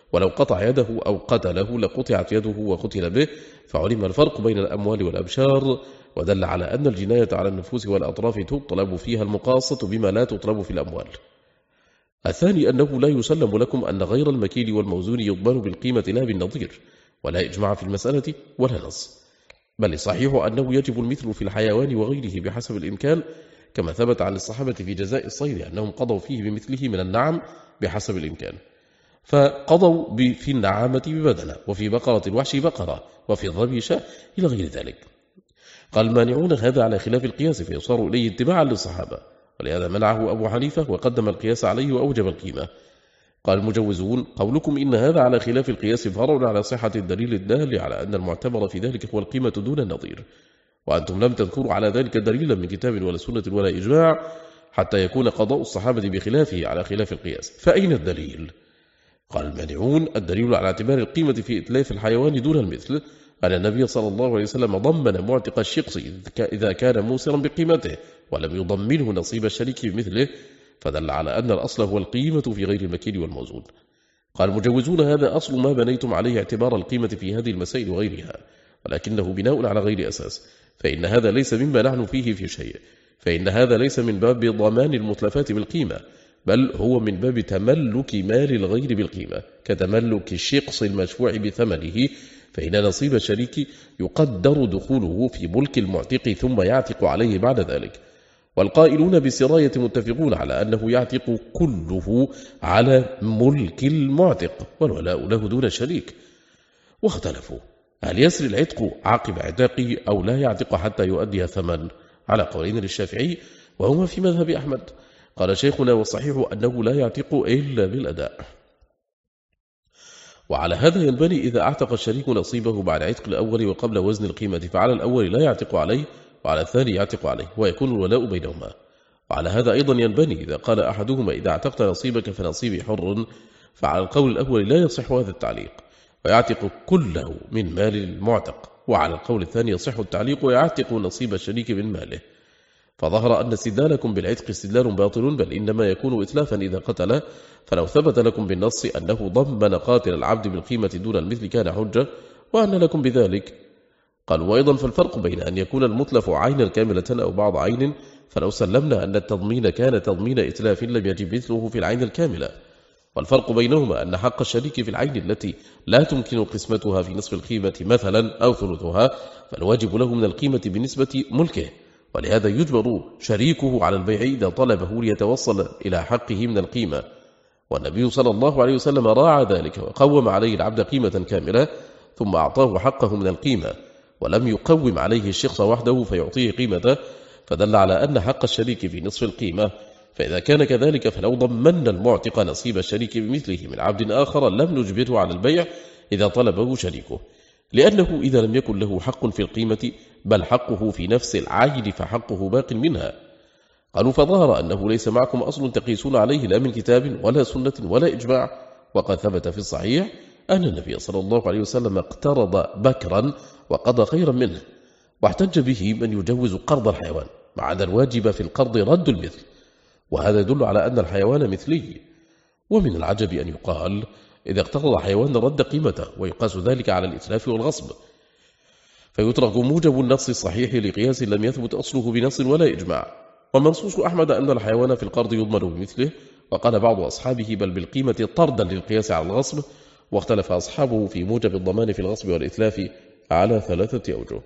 S1: ولو قطع يده أو قتله لقطعت يده وقتل به، فعلم الفرق بين الأموال والأبشار، ودل على أن الجناية على النفوس والأطراف تطلب فيها المقاصة بما لا تطلب في الأموال. الثاني أنه لا يسلم لكم أن غير المكيل والموزون يضمن بالقيمة لا بالنظير، ولا إجماع في المسألة ولا نص، بل الصحيح أنه يجب المثل في الحيوان وغيره بحسب الإمكان، كما ثبت عن الصحابة في جزاء الصيد أنهم قضوا فيه بمثله من النعم بحسب الإمكان، فقضوا في النعامة ببدنة، وفي بقرة الوحش بقرة، وفي الظبي شاة، إلى غير ذلك. قال المانعون هذا على خلاف القياس، فيصار إليه اتباعا للصحابة، ولهذا منعه أبو حنيفة وقدم القياس عليه وأوجب القيمة. قال المجوزون قولكم إن هذا على خلاف القياس فرع على صحة الدليل الدال على أن المعتبر في ذلك هو القيمة دون النظير، وأنتم لم تذكروا على ذلك دليلا من كتاب ولا سنة ولا إجماع حتى يكون قضاء الصحابة بخلافه على خلاف القياس، فأين الدليل؟ قال المانعون الدليل على اعتبار القيمة في إتلاف الحيوان دون المثل أن النبي صلى الله عليه وسلم ضمن معتق الشخص إذا كان موسرا بقيمته ولم يضمنه نصيب الشريك بمثله، فدل على أن الأصل هو القيمة في غير المكيل والموزون. قال المجوزون هذا أصل ما بنيتم عليه اعتبار القيمة في هذه المسائل وغيرها، ولكنه بناء على غير أساس، فإن هذا ليس مما نحن فيه في شيء، فإن هذا ليس من باب ضمان المتلفات بالقيمة، بل هو من باب تملك مال الغير بالقيمة، كتملك الشخص المشفوع بثمنه، فإن نصيب الشريك يقدر دخوله في ملك المعتق ثم يعتق عليه بعد ذلك. والقائلون بالسراية متفقون على أنه يعتق كله على ملك المعتق، والولاء له دون الشريك. واختلفوا هل يسري العتق عقب اعتاقه أو لا يعتق حتى يؤدي ثمن، على قولين للشافعي وهما في مذهب أحمد. قال شيخنا والصحيح أنه لا يعتق إلا بالأداء. وعلى هذا ينبني إذا أعتق الشريك نصيبه بعد عتق الأول وقبل وزن القيمة، فعلى الأول لا يعتق عليه وعلى الثاني يعتق عليه، ويكون الولاء بينهما. وعلى هذا أيضا ينبني إذا قال أحدهما إذا اعتقت نصيبك فنصيبي حر، فعلى القول الأول لا يصح هذا التعليق ويعتق كله من مال المعتق، وعلى القول الثاني يصح التعليق ويعتق نصيب الشريك من ماله. فظهر أن استدلالكم بالعتق استدلال باطل، بل إنما يكون إتلافا إذا قتل، فلو ثبت لكم بالنص أنه ضمن قاتل العبد بالقيمة دون المثل كان حجة، وأن لكم بذلك. قالوا وأيضا فالفرق بين أن يكون المتلف عينا كاملة أو بعض عين، فلو سلمنا أن التضمين كان تضمين إتلاف لم يجب مثله في العين الكاملة، والفرق بينهما أن حق الشريك في العين التي لا تمكن قسمتها في نصف القيمة مثلا أو ثلثها، فالواجب له من القيمة بنسبة ملكه، ولهذا يجبر شريكه على البيع إذا طلبه ليتوصل إلى حقه من القيمة. والنبي صلى الله عليه وسلم راعى ذلك وقوم عليه العبد قيمة كاملة ثم أعطاه حقه من القيمة، ولم يقوم عليه الشخص وحده فيعطيه قيمته، فدل على أن حق الشريك في نصف القيمة. فإذا كان كذلك فلو ضمن المعتق نصيب الشريك بمثله من عبد آخر لم نجبره على البيع إذا طلبه شريكه، لأنه إذا لم يكن له حق في القيمة بل حقه في نفس العين فحقه باق منها. قالوا فظهر أنه ليس معكم أصل تقيسون عليه لا من كتاب ولا سنة ولا إجماع، وقد ثبت في الصحيح أن النبي صلى الله عليه وسلم اقترض بكرا وقضى خيرا منه، واحتج به من يجوز قرض الحيوان، مع أن الواجب في القرض رد المثل، وهذا يدل على أن الحيوان مثلي. ومن العجب أن يقال إذا اقترض حيوان رد قيمته، ويقاس ذلك على الإتلاف والغصب، فيترك موجب النص الصحيح لقياس لم يثبت أصله بنص ولا إجماع. ومنصوص أحمد أن الحيوان في القرض يضمن بمثله، وقال بعض أصحابه بل بالقيمة طردا للقياس على الغصب، واختلف أصحابه في موجب الضمان في الغصب والإتلاف على 3 أوجه.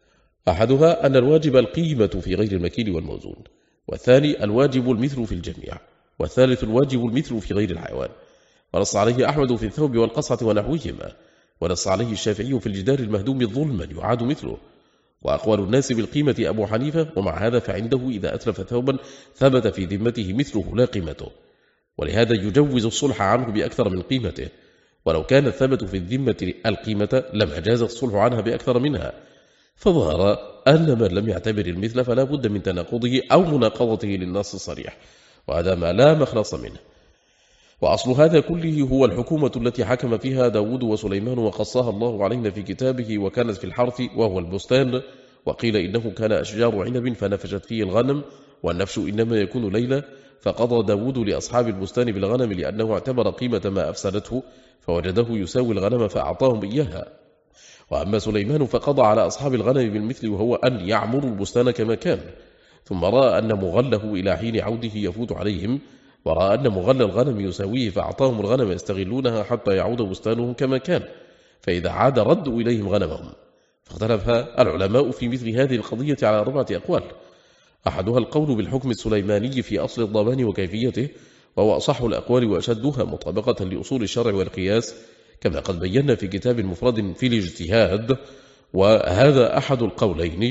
S1: أحدها أن الواجب القيمة في غير المكيل والموزون، والثاني الواجب المثل في الجميع، والثالث الواجب المثل في غير الحيوان. ونص عليه أحمد في الثوب والقصعة ونحوهما، ونص عليه الشافعي في الجدار المهدوم ظلما يعاد مثله. وأقوال الناس بالقيمة أبو حنيفة، ومع هذا فعنده إذا أتلف ثوبا ثبت في ذمته مثله لا قيمته، ولهذا يجوز الصلح عنه بأكثر من قيمته، ولو كان الثبت في الذمة القيمة لم أجاز الصلح عنها بأكثر منها. فظهر أن من لم يعتبر المثل فلا بد من تناقضه أو مناقضته للنص الصريح، وهذا ما لا مخلص منه. وأصل هذا كله هو الحكومة التي حكم فيها داود وسليمان وقصها الله علينا في كتابه، وكانت في الحرث وهو البستان، وقيل إنه كان أشجار عنب فنفشت فيه الغنم، والنفش إنما يكون ليلة، فقضى داود لأصحاب البستان بالغنم لأنه اعتبر قيمة ما أفسدته فوجده يساوي الغنم فأعطاهم إياها. وأما سليمان فقضى على أصحاب الغنم بالمثل وهو أن يعمروا البستان كما كان، ثم رأى أن مغله إلى حين عوده يفوت عليهم، ورأى أن مغل الغنم يساويه فأعطاهم الغنم يستغلونها حتى يعود بستانهم كما كان، فإذا عاد ردوا إليهم غنمهم. فاختلف العلماء في مثل هذه القضية على 4 أقوال، أحدها القول بالحكم السليماني في أصل الضمان وكيفيته، وهو أصح الأقوال وأشدها مطابقة لأصول الشرع والقياس، كما قد بينا في كتاب مفرد في الاجتهاد، وهذا أحد القولين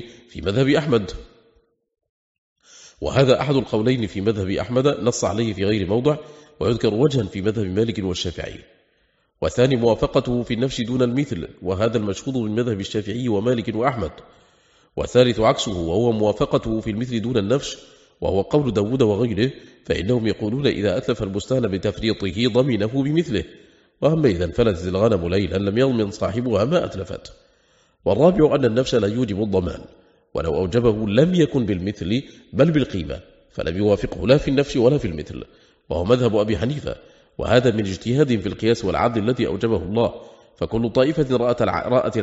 S1: في مذهب أحمد نص عليه في غير موضع، ويذكر وجها في مذهب مالك والشافعي. والثاني موافقته في النفس دون المثل، وهذا المشهود من مذهب الشافعي ومالك وأحمد. والثالث عكسه، وهو موافقته في المثل دون النفس، وهو قول داود وغيره، فإنهم يقولون إذا أتلف البستان بتفريطه ضمنه بمثله، وأما إذا انفلتت الغنم ليلا لم يضمن صاحبها ما أتلفت. والرابع أن النفس لا يوجب الضمان، ولو أوجبه لم يكن بالمثل بل بالقيمة، فلم يوافقه لا في النفس ولا في المثل، وهو مذهب أبي حنيفة، وهذا من اجتهاد في القياس والعدل الذي أوجبه الله. فكل طائفة رأت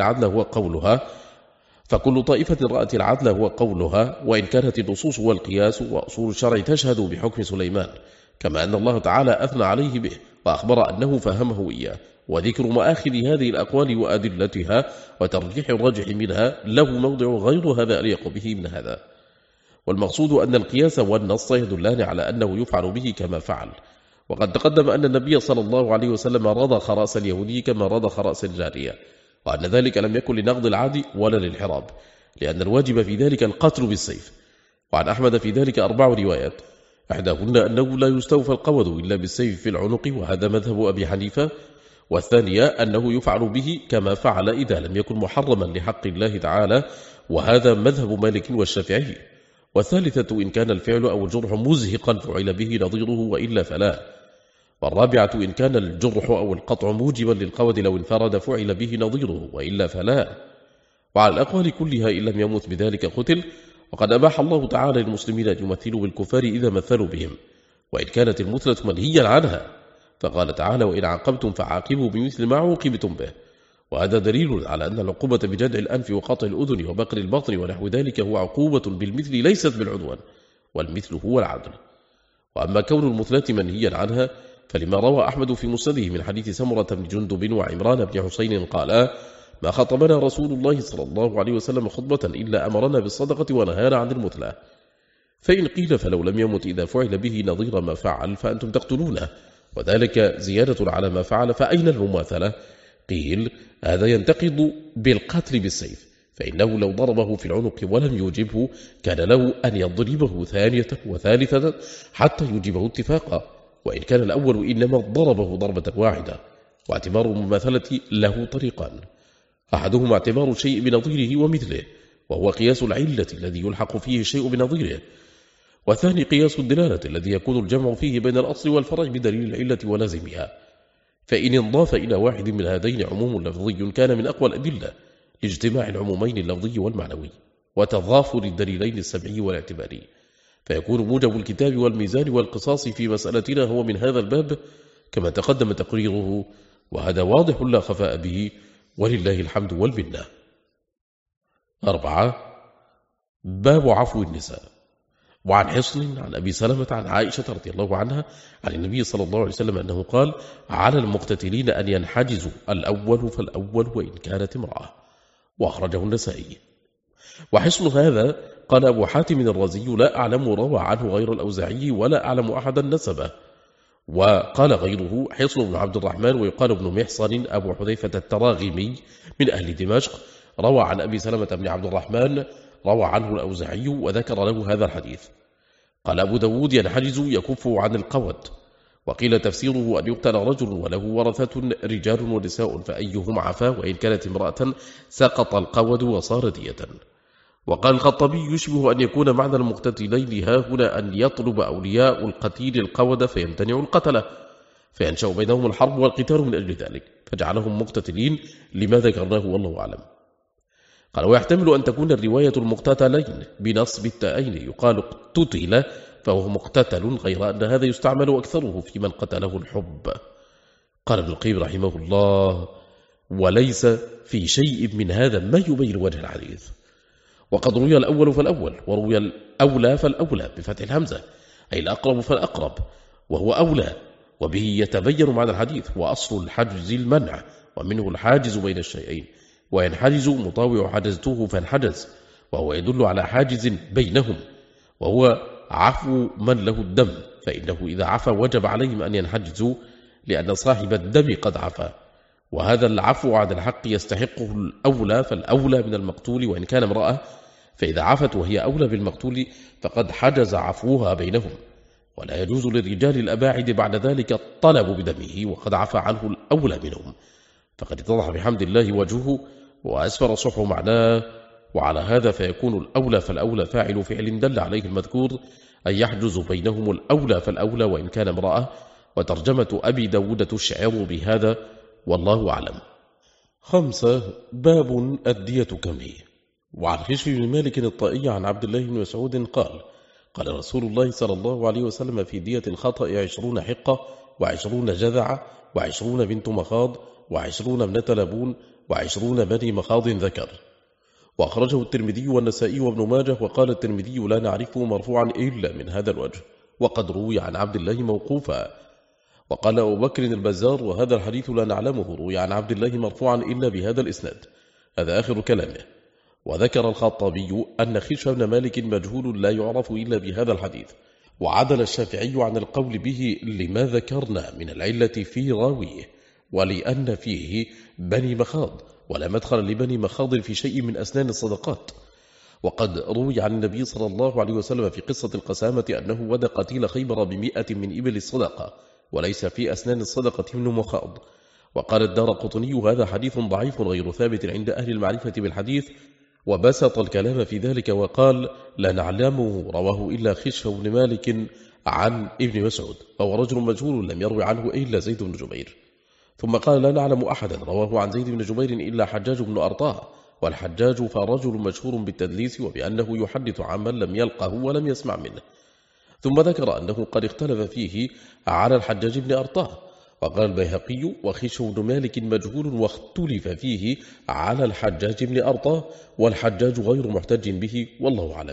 S1: العدل هو قولها، وإن كانت النصوص والقياس وأصول الشرع تشهد بحكم سليمان، كما أن الله تعالى أثنى عليه به وأخبر أنه فهمه إياه. وذكر مآخذ هذه الأقوال وأدلتها وترجيح الراجح منها له موضع غير هذا أليق به من هذا. والمقصود أن القياس والنص يدلان على أنه يفعل به كما فعل. وقد تقدم أن النبي صلى الله عليه وسلم رضخ رأس اليهودي كما رضخ رأس الجارية، وأن ذلك لم يكن لنقض العهد ولا للحراب، لأن الواجب في ذلك القتل بالسيف. وعن أحمد في ذلك 4 روايات، إحداهن أنه لا يستوفى القود إلا بالسيف في العنق، وهذا مذهب أبي حنيفة. والثانية أنه يفعل به كما فعل إذا لم يكن محرما لحق الله تعالى، وهذا مذهب مالك والشافعي. والثالثة إن كان الفعل أو الجرح مزهقا فعل به نظيره وإلا فلا. والرابعة إن كان الجرح أو القطع موجبا للقود لو انفرد فعل به نظيره وإلا فلا. وعلى الأقوال كلها إن لم يمت بذلك قتل. وقد أباح الله تعالى للمسلمين أن يمثلوا بالكفار إذا مثلوا بهم، وإن كانت المثلة منهيا عنها، فقال تعالى وإن عاقبتم فعاقبوا بمثل ما عوقبتم به. وهذا دليل على أن العقوبة بجدع الأنف وقطع الأذن وبقر البطن ونحو ذلك هو عقوبة بالمثل ليست بالعدوان، والمثل هو العدل. وأما كون المثلة منهيا عنها فلما روى أحمد في مسنده من حديث سمرة بن جندب وعمران بن حسين قالا ما خطبنا رسول الله صلى الله عليه وسلم خطبة إلا أمرنا بالصدقة ونهانا عن المثلة. فإن قيل فلو لم يمت إذا فعل به نظير ما فعل فأنتم تقتلونه، وذلك زيادة على ما فعل، فأين المماثلة؟ قيل هذا ينتقض بالقتل بالسيف، فإنه لو ضربه في العنق ولم يوجبه كان له أن يضربه ثانية وثالثة حتى يوجبه اتفاقا، وإن كان الأول إنما ضربه ضربة واحدة. واعتبار المماثلة له طريقان، أحدهما اعتبار الشيء بنظيره ومثله، وهو قياس العلة الذي يلحق فيه الشيء بنظيره، والثاني قياس الدلالة الذي يكون الجمع فيه بين الأصل والفرع بدليل العلة ولازمها. فإن انضاف إلى واحد من هذين عموم لفظي كان من أقوى الأدلة لاجتماع العمومين اللفظي والمعنوي وتضافر الدليلين السمعي والاعتباري، فيكون موجب الكتاب والميزان والقصاص في مسألتنا هو من هذا الباب كما تقدم تقريره، وهذا واضح لا خفاء به، ولله الحمد والمنة. 4. باب عفو النساء. وعن حصن عن أبي سلمة عن عائشة رضي الله عنها عن النبي صلى الله عليه وسلم أنه قال على المقتتلين أن ينحجزوا الأول فالأول وإن كانت امرأة، وأخرجه النسائي. وحصن هذا قال أبو حاتم الرازي لا أعلم روى عنه غير الأوزاعي ولا أعلم أحدا نسبه. وقال غيره حصن بن عبد الرحمن ويقال ابن محصن أبو حذيفة التراغمي من أهل دمشق، روى عن أبي سلمة بن عبد الرحمن، روى عنه الأوزاعي وذكر له هذا الحديث. قال أبو داود ينحجز يكف عن القود. وقيل تفسيره أن يقتل رجل وله ورثة رجال ونساء فأيهم عفا وإن كانت امرأة سقط القود وصار دية. وقال الخطبي يشبه أن يكون معنى المقتتلين هاهنا أن يطلب أولياء القتيل القود فيمتنع القتلة فينشأ بينهم الحرب والقتال من أجل ذلك فجعلهم مقتتلين لما ذكرناه والله أعلم. قال ويحتمل أن تكون الرواية المقتتلين بنصب التائين يقال اقتتل فهو مقتتل، غير أن هذا يستعمل أكثره في من قتله الحب. قال ابن القيم رحمه الله: وليس في شيء من هذا ما يبين وجه الحديث. وقد روي الأول فالأول، وروي الأولى فالأولى بفتح الهمزة، أي الأقرب فالأقرب، وهو أولى، وبه يتبين معنى الحديث. وأصل الحجز المنع، ومنه الحاجز بين الشيئين، وينحجز مطاوع حجزته فانحجز، وهو يدل على حاجز بينهم، وهو عفو من له الدم، فإنه إذا عفى وجب عليهم أن ينحجزوا، لأن صاحب الدم قد عفى، وهذا العفو عن الحق يستحقه الأولى فالأولى من المقتول وإن كان امرأة، فإذا عفت وهي أولى بالمقتول فقد حجز عفوها بينهم. ولا يجوز للرجال الأباعد بعد ذلك الطلب بدمه وقد عفى عنه الأولى منهم، فقد اتضح بحمد الله وجهه وأسفر صح معناه. وعلى هذا فيكون الأولى فالأولى فاعل فعل دل عليه المذكور، أن يحجز بينهم الأولى فالأولى وإن كان امرأة. وترجمة أبي داود تشعر بهذا، والله أعلم. 5. باب الدية كم هي؟ وعن خشف بن مالك الطائي عن عبد الله بن مسعود قال: قال رسول الله صلى الله عليه وسلم في دية الخطأ 20 حقة، و20 جذعة، و20 بنت مخاض، و20 ابنة لبون، و20 بني مخاض ذكر. وأخرجه الترمذي والنسائي وابن ماجه، وقال الترمذي: لا نعرفه مرفوعا إلا من هذا الوجه، وقد روي عن عبد الله موقوفا. وقال أبو بكر البزار: وهذا الحديث لا نعلمه روي عن عبد الله مرفوعا إلا بهذا الإسناد. هذا آخر كلامه. وذكر الخطابي أن خشف بن مالك مجهول لا يعرف إلا بهذا الحديث، وعدل الشافعي عن القول به لما ذكرنا من العلة في راويه، ولأن فيه بني مخاض، ولا مدخل لبني مخاض في شيء من أسنان الصدقات. وقد روي عن النبي صلى الله عليه وسلم في قصة القسامة أنه ودى قتيل خيبر ب100 من إبل الصدقة، وليس في أسنان الصدقة من مخاض. وقال الدارقطني: هذا حديث ضعيف غير ثابت عند أهل المعرفة بالحديث، وبسط الكلام في ذلك وقال: لا نعلمه رواه إلا خشف بن مالك عن ابن مسعود، فهو رجل مجهول لم يروي عنه إلا زيد بن جبير. ثم قال: لا نعلم أحدا رواه عن زيد بن جبير إلا حجاج بن أرطاه، والحجاج فرجل مشهور بالتدليس وبأنه يحدث عمن لم يلقه ولم يسمع منه. ثم ذكر أنه قد اختلف فيه على الحجاج بن أرطاه. وقال البيهقي: وخشف بن مالك مجهول واختلف فيه على الحجاج بن أرطاه، والحجاج غير محتج به، والله أعلم.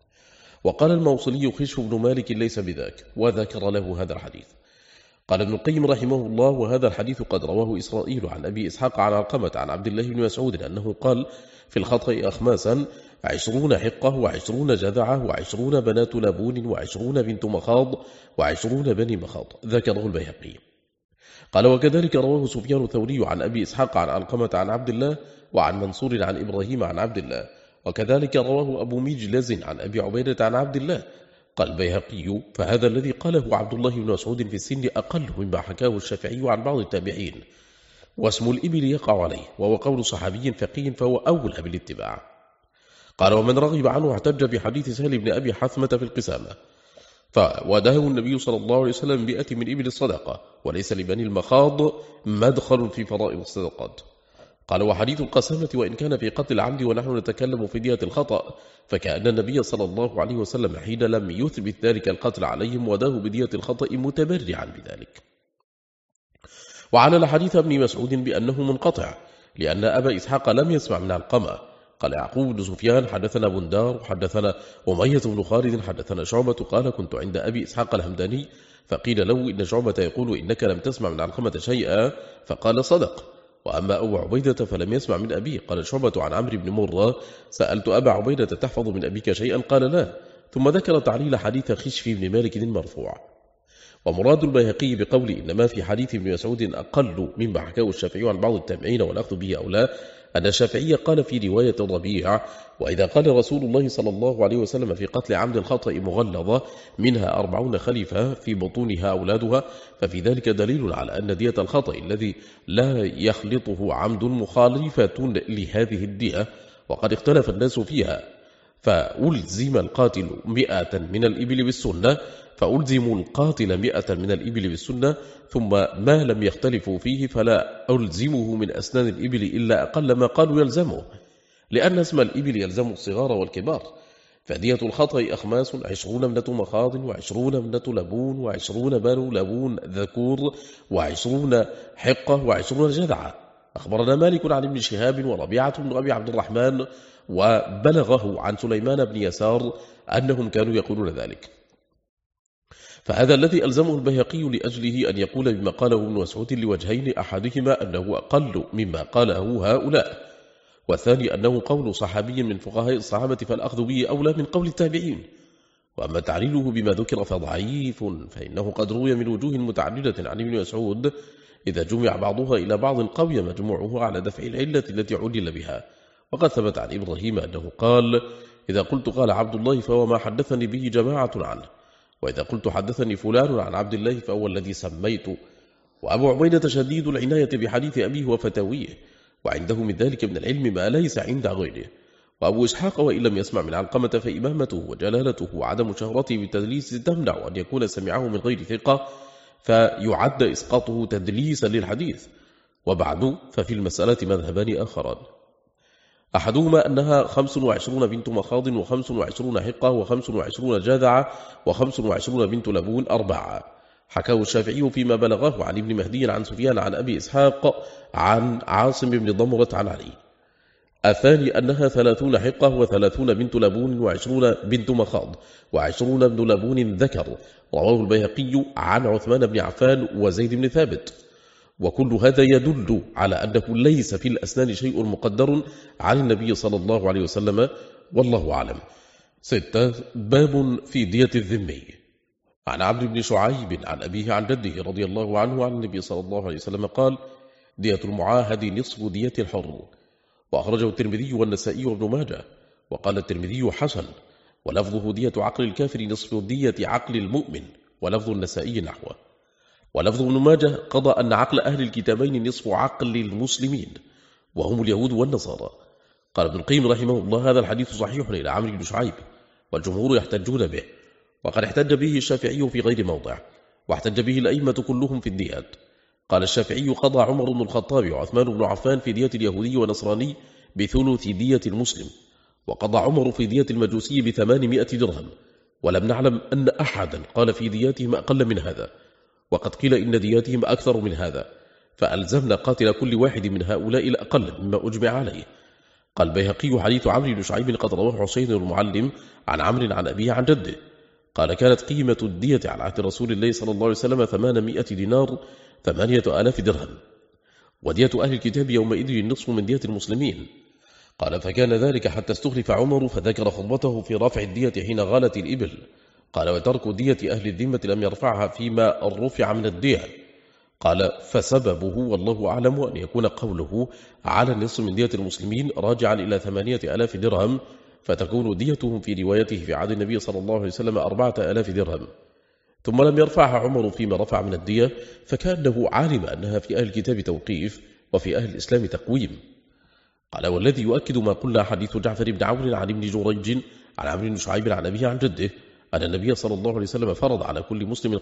S1: وقال الموصلي: خشف بن مالك ليس بذاك، وذكر له هذا الحديث. قال ابن القيم رحمه الله: وهذا الحديث قد رواه إسرائيل عن أبي إسحاق عن علقمة عن عبد الله بن مسعود أنه قال: في الخطأ أخماسا 20 حقة، و20 جذعة، و20 بنات لبون، و20 بنت مخاض، و20 بني مخاض. ذكره البيهقي. قال: وكذلك رواه سفيان الثوري عن أبي إسحاق عن علقمة عن عبد الله، وعن منصور عن إبراهيم عن عبد الله. وكذلك رواه أبو مجلز عن أبي عبيدة عن عبد الله. قال البيهقي: فهذا الذي قاله عبد الله بن مسعود في السن أقل مما حكاه الشافعي عن بعض التابعين، واسم الإبل يقع عليه، وهو قول صحابي فقيه، فهو أولى بالاتباع. قال: ومن رغب عنه احتج بحديث سهل بن أبي حثمة في القسامة، فوداه النبي صلى الله عليه وسلم 100 من إبل الصدقة، وليس لبني المخاض مدخل في فرائض الصدقات. قال: وحديث القسامة وإن كان في قتل العمد ونحن نتكلم في دية الخطأ، فكأن النبي صلى الله عليه وسلم حين لم يثبت ذلك القتل عليهم وداه بدية الخطأ متبرعا بذلك. وعلل حديث ابن مسعود بأنه منقطع، لأن أبا إسحاق لم يسمع من علقمة. قال يعقوب بن سفيان: حدثنا بندار، حدثنا أمية بن خالد، حدثنا شعبة قال: كنت عند أبي إسحاق الهمداني، فقيل له: إن شعبة يقول إنك لم تسمع من علقمة شيئا، فقال: صدق. وأما أبو عبيدة فلم يسمع من أبيه. قال شعبة عن عمرو بن مرة: سألت أبا عبيدة: تحفظ من أبيك شيئا؟ قال: لا. ثم ذكر تعليل حديث خشف بن مالك المرفوع. ومراد البيهقي بقول إنما في حديث ابن مسعود أقل مما حكاه الشافعي عن بعض التابعين والأخذ به أو لا، أن الشافعي قال في رواية الربيع: وإذا قال رسول الله صلى الله عليه وسلم في قتل عمد الخطأ مغلظة منها 40 خليفة في بطونها أولادها، ففي ذلك دليل على أن دية الخطأ الذي لا يخلطه عمد مخالفة لهذه الدية، وقد اختلف الناس فيها. فألزم القاتل 100 من الإبل بالسنة، فألزم القاتل 100 من الإبل بالسنة، ثم ما لم يختلفوا فيه فلا ألزمه من أسنان الإبل إلا أقل ما قالوا يلزمه، لأن اسم الإبل يلزم الصغار والكبار، فدية الخطأ أخماس 20 ابنة مخاض و20 ابنة لبون و20 بنو لبون ذكور و20 حقة و20 جذعة. أخبرنا مالك عن ابن شهاب وربيعة بن أبي عبد الرحمن وبلغه عن سليمان بن يسار أنهم كانوا يقولون ذلك. فهذا الذي ألزمه البيهقي لأجله أن يقول بما قاله ابن مسعود لوجهين، أحدهما أنه أقل مما قاله هؤلاء، والثاني أنه قول صحابي من فقهاء الصحابة فالأخذ به أولى من قول التابعين. وأما تعليله بما ذكر فضعيف، فإنه قد روي من وجوه متعددة عن ابن مسعود إذا جمع بعضها إلى بعض قوي مجموعه على دفع العلة التي علل بها. وقد ثبت عن إبراهيم أنه قال: إذا قلت قال عبد الله فهو ما حدثني به جماعة عنه، وإذا قلت حدثني فلان عن عبد الله فهو الذي سميت. وأبو عبيدة شديد العناية بحديث أبيه وفتاويه، وعنده من ذلك من العلم ما ليس عند غيره. وأبو إسحاق وإن لم يسمع من علقمة فإمامته وجلالته وعدم شهرته بالتدليس تمنع أن يكون سمعه من غير ثقة، فيعد إسقاطه تدليسا للحديث. وبعد ففي المسألة مذهبان آخران، أحدهما أنها 25 بنت مخاض و25 حقة و25 جاذعة و25 بنت لبون 4. حكاه الشافعي فيما بلغه عن ابن مهدي عن سفيان عن أبي إسحاق عن عاصم بن ضمرة عن علي. الثاني أنها 30 حقة و30 بنت لبون و20 بنت مخاض و20 بن لبون ذكر. رواه البيهقي عن عثمان بن عفان وزيد بن ثابت. وكل هذا يدل على أنه ليس في الأسنان شيء مقدر عن النبي صلى الله عليه وسلم، والله أعلم. 6. باب في دية الذمي. عن عبد بن شعيب عن أبيه عن جده رضي الله عنه عن النبي صلى الله عليه وسلم قال: دية المعاهد نصف دية الحر. وأخرجه الترمذي والنسائي وابن ماجه. وقال الترمذي حسن، ولفظه دية عقل الكافر نصف دية عقل المؤمن، ولفظ النسائي نحوه. ولفظ ابن ماجه قضى أن عقل أهل الكتابين نصف عقل المسلمين، وهم اليهود والنصارى. قال ابن القيم رحمه الله: هذا الحديث صحيح إلى عمرو بن شعيب، والجمهور يحتجون به، وقد احتج به الشافعي في غير موضع، واحتج به الأئمة كلهم في الديات. قال الشافعي: قضى عمر بن الخطاب وعثمان بن عفان في دية اليهودي ونصراني بثلث دية المسلم، وقضى عمر في دية المجوسي ب800 درهم، ولم نعلم أن أحدا قال في دياتهم أقل من هذا، وقد قيل إن دياتهم أكثر من هذا، فألزمنا قاتل كل واحد من هؤلاء الأقل مما أجمع عليه. قال البيهقي: حديث عمرو بن شعيب قد رواه حسين المعلم عن عمرو عن أبيه عن جده قال: كانت قيمة الدية على عهد رسول الله صلى الله عليه وسلم 800 دينار 8000 درهم، ودية أهل الكتاب يومئذ النصف من دية المسلمين. قال: فكان ذلك حتى استخلف عمر، فذكر خطبته في رفع الدية حين غالت الإبل. قال: وترك دية أهل الذمة لم يرفعها فيما رفع من الدية. قال: فسببه والله أعلم أن يكون قوله على النصف من دية المسلمين راجعا إلى 8000 درهم، فتكون ديتهم في روايته في عهد النبي صلى الله عليه وسلم 4000 درهم. ثم لم يرفعها عمر فيما رفع من الدية، فكأنه علم أنها في أهل الكتاب توقيف وفي أهل الإسلام تقويم. قال: والذي يؤكد ما قلنا حديث جعفر بن عون عن ابن جريج عن عمرو بن شعيب عن أبيه عن جده أن النبي صلى الله عليه وسلم فرض على كل مسلم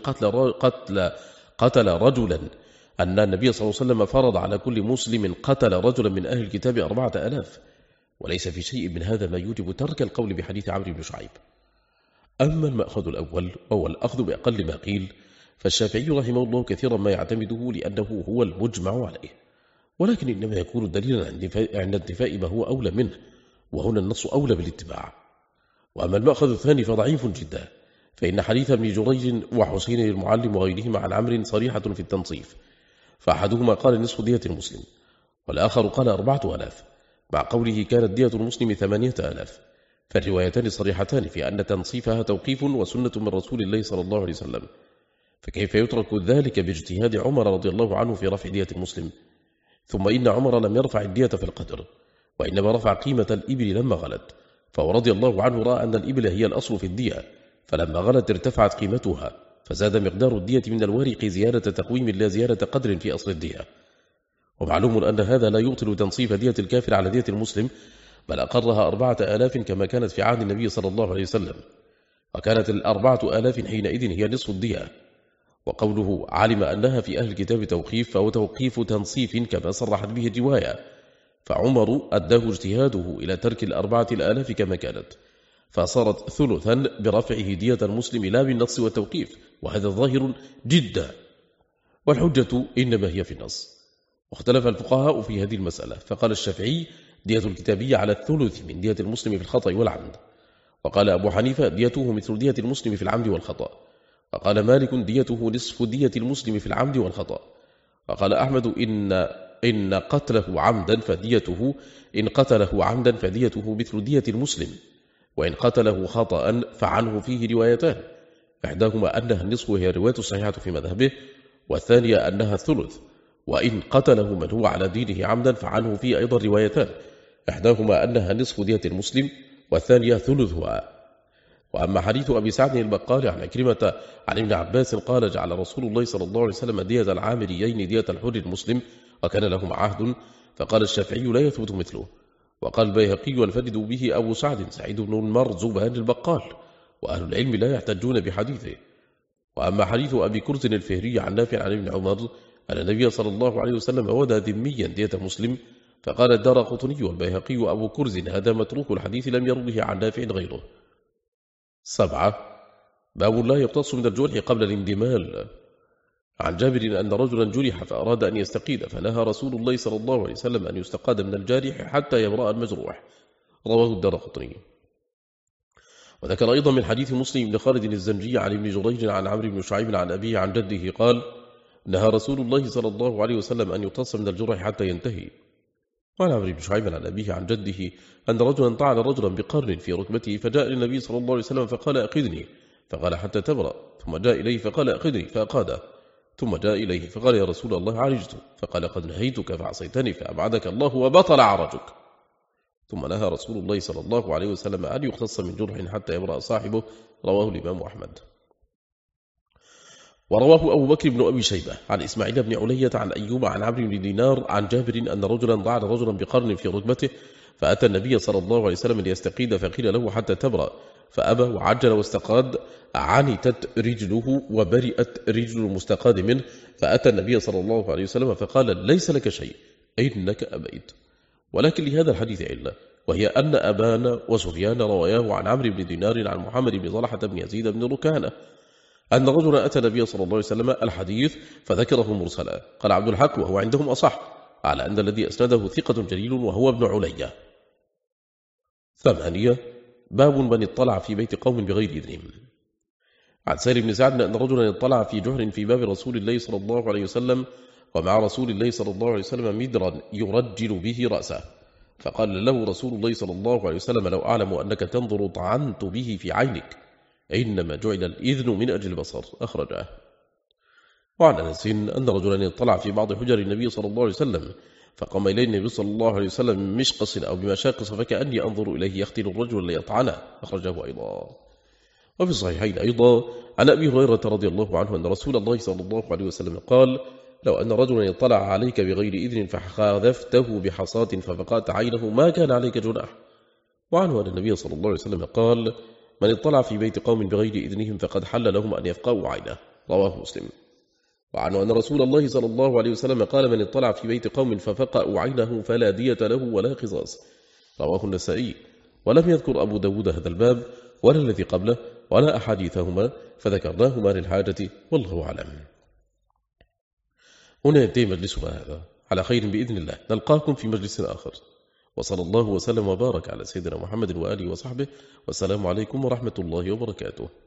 S1: قتل رجلا أن النبي صلى الله عليه وسلم فرض على كل مسلم قتل رجلا من أهل الكتاب 4000، وليس في شيء من هذا ما يوجب ترك القول بحديث عمرو بن شعيب. أما المأخذ الأول وهو الأخذ بأقل ما قيل، فالشافعي رحمه الله كثيرا ما يعتمده لأنه هو المجمع عليه، ولكن إنما يكون دليلا عند انتفاء ما هو أولى منه، وهنا النص أولى بالاتباع. وأما المأخذ الثاني فضعيف جدا، فإن حديث ابن جريج وحسين المعلم وغيرهما عن عمرو صريحة في التنصيف، فأحدهما قال نصف دية المسلم، والآخر قال 4000، مع قوله كانت دية المسلم 8000. فالروايتان صريحتان في أن تنصيفها توقيف وسنة من رسول الله صلى الله عليه وسلم، فكيف يترك ذلك باجتهاد عمر رضي الله عنه في رفع دية المسلم؟ ثم إن عمر لم يرفع الدية في القدر، وإنما رفع قيمة الإبل لما غلت، فهو رضي الله عنه رأى أن الإبل هي الأصل في الدية، فلما غلت ارتفعت قيمتها، فزاد مقدار الدية من الورق زيادة تقويم لا زيادة قدر في أصل الدية. ومعلوم أن هذا لا يبطل تنصيف دية الكافر على دية المسلم، بل أقرها 4000 كما كانت في عهد النبي صلى الله عليه وسلم، وكانت 4000 حينئذ هي نصف الدية. وقوله علم أنها في أهل الكتاب توقيف، فهو توقيف تنصيف كما صرحت به الرواية، فعمر أداه اجتهاده إلى ترك 4000 كما كانت، فصارت ثلثا برفعه دية المسلم لا بالنص والتوقيف، وهذا ظاهر جدا، والحجة إنما هي في النص. واختلف الفقهاء في هذه المسألة، فقال الشافعي دية الكتابية على الثلث من دية المسلم في الخطأ والعمد، وقال أبو حنيفة ديته مثل دية المسلم في العمد والخطأ، وقال مالك ديته نصف دية المسلم في العمد والخطأ، وقال أحمد إن قتله عمدا فديته مثل دية المسلم، وإن قتله خطأ فعنه فيه روايتان، إحداهما أنها النصف وهي الرواية الصحيحة في مذهبه، والثانية أنها الثلث، وإن قتله من هو على دينه عمدا فعنه فيه أيضا روايتان، إحداهما أنها نصف دية المسلم والثانية ثلثها. وأما حديث أبي سعد البقال عن عكرمة عن ابن عباس قال جعل رسول الله صلى الله عليه وسلم دية العامريين دية الحر المسلم وكان لهم عهد، فقال الشافعي لا يثبت مثله. وقال البيهقي ينفرد به أبو سعيد بن المرزبان البقال، وأهل العلم لا يحتجون بحديثه. وأما حديث أبي كرز الفهري عن نافع عن ابن عمر أن النبي صلى الله عليه وسلم ودى ذميا دية مسلم، فقال الدارقطني والبيهقي وأبو كرز هذا متروك الحديث لم يروه عن نافع غيره. 7. باب لا يقتص من الجرح قبل الاندمال. عن جابر أن رجلا جرح فأراد أن يستقيد، فنهى رسول الله صلى الله عليه وسلم أن يستقاد من الجارح حتى يبرأ المجروح، رواه الدارقطني. وذكر أيضا من حديث مسلم بن خالد الزنجي عن ابن جريج عن عمرو بن شعيب عن أبيه عن جده قال نهى رسول الله صلى الله عليه وسلم أن يقتص من الجرح حتى ينتهي. وعن عمرو بن شعيب عن أبيه عن جده أن رجلا طعن رجلا بقرن في ركبته، فجاء للنبي صلى الله عليه وسلم فقال أقدني، فقال حتى تبرأ، ثم جاء إليه فقال أقدني فأقاده، ثم جاء إليه فقال يا رسول الله عرجت، فقال قد نهيتك فعصيتني فأبعدك الله وبطل عرجك. ثم نهى رسول الله صلى الله عليه وسلم أن يقتص من جرح حتى يبرأ صاحبه، رواه الإمام أحمد. ورواه أبو بكر بن أبي شيبة عن إسماعيل بن علية عن أيوب عن عمرو بن دينار عن جابر أن رجلا طعن رجلا بقرن في ركبته، فأتى النبي صلى الله عليه وسلم ليستقيد، فقيل له حتى تبرأ، فأبى وعجل واستقاد، عنتت رجله وبرئت رجل المستقاد منه، فأتى النبي صلى الله عليه وسلم فقال ليس لك شيء إنك أبيت. ولكن لهذا الحديث علة، وهي أن أبان وسفيان رواياه عن عمرو بن دينار عن محمد بن طلحة بن يزيد بن ركانة أن رجلا أتى النبي صلى الله عليه وسلم الحديث فذكره مرسلا. قال عبد الحق وهو عندهم أصح، على أن الذي أسنده ثقة جليل وهو ابن علية. 8. باب من اطلع في بيت قوم بغير إذنهم. عن سهل بن سعد أن رجلا اطلع في جحر في باب رسول الله صلى الله عليه وسلم، ومع رسول الله صلى الله عليه وسلم مدرا يرجل به رأسه، فقال له رسول الله صلى الله عليه وسلم لو أعلم أنك تنظر طعنت به في عينك، إنما جعل الإذن من أجل البصر، أخرجه. وعن أنس أن رجلا اطلع في بعض حجر النبي صلى الله عليه وسلم، فقام إليه النبي صلى الله عليه وسلم من مشقص أو بمشاقص، فكأني أنظر إليه يختل الرجل ليطعنه، أخرجه أيضا. وفي الصحيحين أيضا عن أبي هريرة رضي الله عنه أن رسول الله صلى الله عليه وسلم قال لو أن رجلا اطلع عليك بغير إذن فخاذفته بحصاة ففقأت عينه ما كان عليك جناح. وعنه أن النبي صلى الله عليه وسلم قال من اطلع في بيت قوم بغير إذنهم فقد حل لهم أن يفقأوا عينه، رواه مسلم. وعنه أن رسول الله صلى الله عليه وسلم قال من اطلع في بيت قوم ففقأوا عينه فلا دية له ولا قصاص، رواه النسائي. ولم يذكر أبو داود هذا الباب ولا الذي قبله ولا أحاديثهما، فذكرناهما للحاجة، والله أعلم. هنا ينتهي مجلسنا هذا، على خير بإذن الله، نلقاكم في مجلس آخر، وصلى الله وسلم وبارك على سيدنا محمد وآله وصحبه، والسلام عليكم ورحمة الله وبركاته.